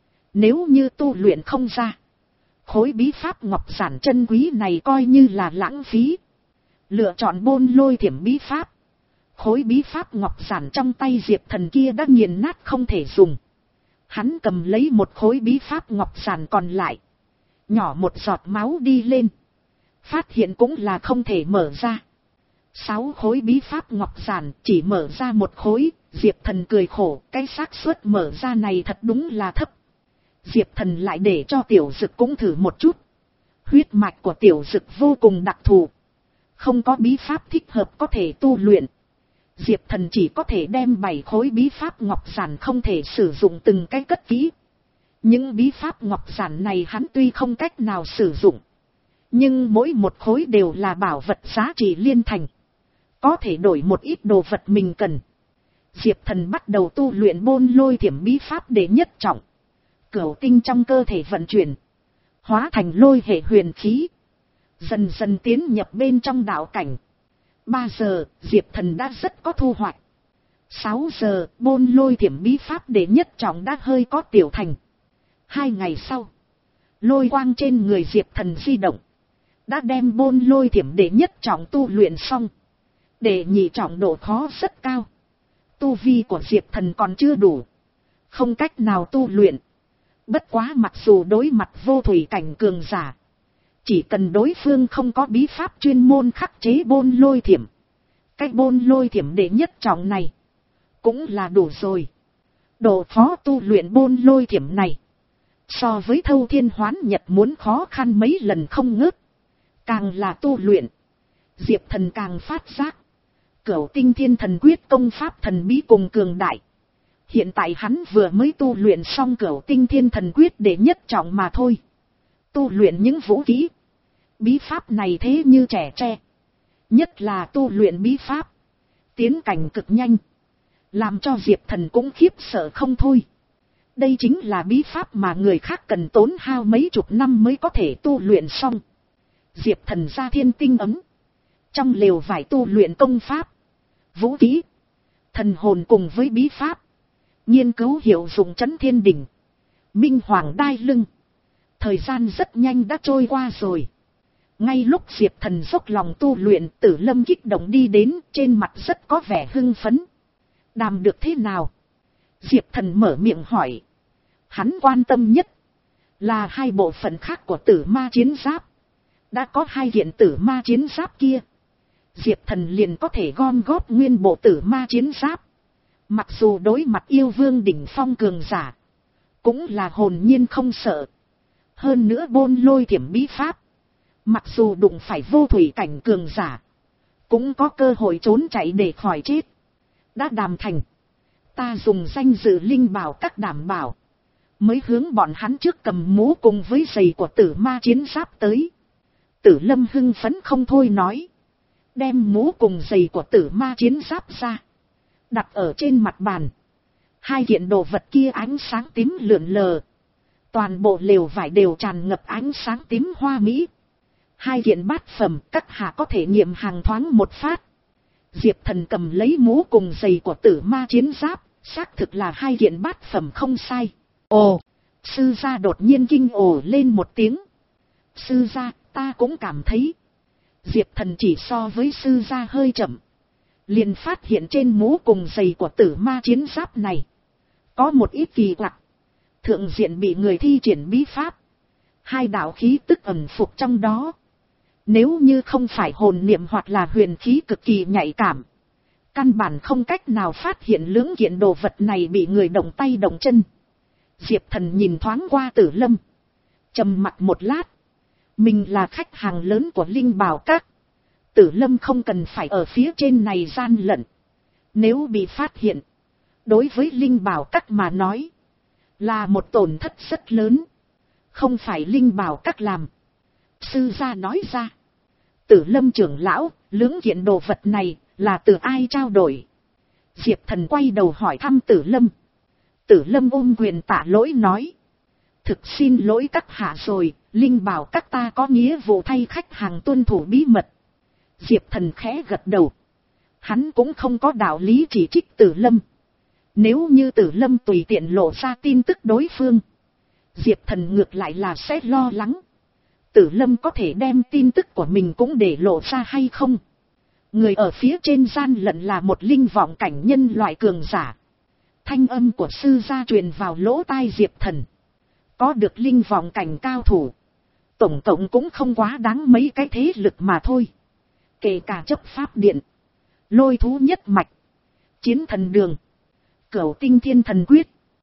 Nếu như tu luyện không ra. Khối bí pháp ngọc giản chân quý này coi như là lãng phí. Lựa chọn bôn lôi thiểm bí pháp. Khối bí pháp ngọc giản trong tay Diệp Thần kia đã nghiền nát không thể dùng. Hắn cầm lấy một khối bí pháp ngọc giản còn lại. Nhỏ một giọt máu đi lên. Phát hiện cũng là không thể mở ra. Sáu khối bí pháp ngọc giản chỉ mở ra một khối. Diệp Thần cười khổ. Cái xác suất mở ra này thật đúng là thấp. Diệp Thần lại để cho tiểu dực cũng thử một chút. Huyết mạch của tiểu dực vô cùng đặc thù. Không có bí pháp thích hợp có thể tu luyện. Diệp Thần chỉ có thể đem bảy khối bí pháp ngọc giản không thể sử dụng từng cái cất kỹ. Những bí pháp ngọc giản này hắn tuy không cách nào sử dụng. Nhưng mỗi một khối đều là bảo vật giá trị liên thành. Có thể đổi một ít đồ vật mình cần. Diệp Thần bắt đầu tu luyện bôn lôi thiểm bí pháp để nhất trọng. Cửu tinh trong cơ thể vận chuyển. Hóa thành lôi hệ huyền khí. Dần dần tiến nhập bên trong đạo cảnh. Ba giờ, Diệp Thần đã rất có thu hoạch. Sáu giờ, bôn lôi thiểm bí pháp để nhất trọng đã hơi có tiểu thành. Hai ngày sau, lôi quang trên người Diệp Thần di động. Đã đem bôn lôi thiểm để nhất trọng tu luyện xong. Để nhị trọng độ khó rất cao. Tu vi của Diệp Thần còn chưa đủ. Không cách nào tu luyện. Bất quá mặc dù đối mặt vô thủy cảnh cường giả. Chỉ cần đối phương không có bí pháp chuyên môn khắc chế bôn lôi thiểm. Cái bôn lôi thiểm đệ nhất trọng này. Cũng là đủ rồi. Độ khó tu luyện bôn lôi thiểm này. So với thâu thiên hoán nhật muốn khó khăn mấy lần không ngớt. Càng là tu luyện. Diệp Thần càng phát giác. Cửu tinh thiên thần quyết công pháp thần bí cùng cường đại. Hiện tại hắn vừa mới tu luyện xong cửu tinh thiên thần quyết để nhất trọng mà thôi. Tu luyện những vũ khí. Bí pháp này thế như trẻ tre. Nhất là tu luyện bí pháp. Tiến cảnh cực nhanh. Làm cho Diệp Thần cũng khiếp sợ không thôi. Đây chính là bí pháp mà người khác cần tốn hao mấy chục năm mới có thể tu luyện xong. Diệp Thần ra thiên tinh ấm. Trong lều vải tu luyện công pháp. Vũ khí. Thần hồn cùng với bí pháp. Nghiên cứu hiệu dụng chấn thiên đỉnh. Minh hoàng đai lưng. Thời gian rất nhanh đã trôi qua rồi. Ngay lúc Diệp Thần dốc lòng tu luyện, Tử Lâm kích động đi đến, trên mặt rất có vẻ hưng phấn. Đàm được thế nào? Diệp Thần mở miệng hỏi. Hắn quan tâm nhất là hai bộ phận khác của Tử Ma chiến giáp. Đã có hai kiện Tử Ma chiến giáp kia, Diệp Thần liền có thể gom góp nguyên bộ Tử Ma chiến giáp. Mặc dù đối mặt yêu vương đỉnh phong cường giả, cũng là hồn nhiên không sợ. Hơn nữa bôn lôi thiểm bí pháp, mặc dù đụng phải vô thủy cảnh cường giả, cũng có cơ hội trốn chạy để khỏi chết. Đã đàm thành, ta dùng danh dự linh bảo các đảm bảo, mới hướng bọn hắn trước cầm mũ cùng với giày của Tử Ma chiến giáp tới. Tử Lâm hưng phấn không thôi nói. Đem mũ cùng giày của Tử Ma chiến giáp ra, đặt ở trên mặt bàn. Hai kiện đồ vật kia ánh sáng tím lượn lờ, toàn bộ lều vải đều tràn ngập ánh sáng tím hoa mỹ. Hai kiện bát phẩm, các hạ có thể nghiệm hàng thoáng một phát. Diệp Thần cầm lấy mũ cùng giày của Tử Ma chiến giáp, xác thực là hai kiện bát phẩm không sai. Ồ, sư gia đột nhiên kinh ồ lên một tiếng. Sư gia, ta cũng cảm thấy. Diệp Thần chỉ so với sư gia hơi chậm, liền phát hiện trên mũ cùng giày của Tử Ma chiến giáp này có một ít kỳ quặc. Thượng diện bị người thi triển bí pháp, hai đạo khí tức ẩn phục trong đó. Nếu như không phải hồn niệm hoặc là huyền khí cực kỳ nhạy cảm, căn bản không cách nào phát hiện lưỡng kiện đồ vật này bị người động tay động chân. Diệp Thần nhìn thoáng qua Tử Lâm, trầm mặc một lát. Mình là khách hàng lớn của Linh Bảo Các, Tử Lâm không cần phải ở phía trên này gian lận. Nếu bị phát hiện, đối với Linh Bảo Các mà nói, là một tổn thất rất lớn. Không phải Linh Bảo Các làm. Sư gia nói ra. Tử Lâm trưởng lão, lưỡng kiện đồ vật này là từ ai trao đổi? Diệp Thần quay đầu hỏi thăm Tử Lâm. Tử Lâm ôm quyền tạ lỗi nói. Thực xin lỗi các hạ rồi, Linh Bảo Các ta có nghĩa vụ thay khách hàng tuân thủ bí mật. Diệp Thần khẽ gật đầu. Hắn cũng không có đạo lý chỉ trích Tử Lâm. Nếu như Tử Lâm tùy tiện lộ ra tin tức đối phương, Diệp Thần ngược lại là sẽ lo lắng. Tử Lâm có thể đem tin tức của mình cũng để lộ ra hay không? Người ở phía trên gian lận là một linh vọng cảnh nhân loại cường giả. Thanh âm của sư gia truyền vào lỗ tai Diệp Thần. Có được linh vọng cảnh cao thủ, tổng cộng cũng không quá đáng mấy cái thế lực mà thôi. Kể cả chấp pháp điện, lôi thú nhất mạch, chiến thần đường, cửu tinh thiên thần quyết,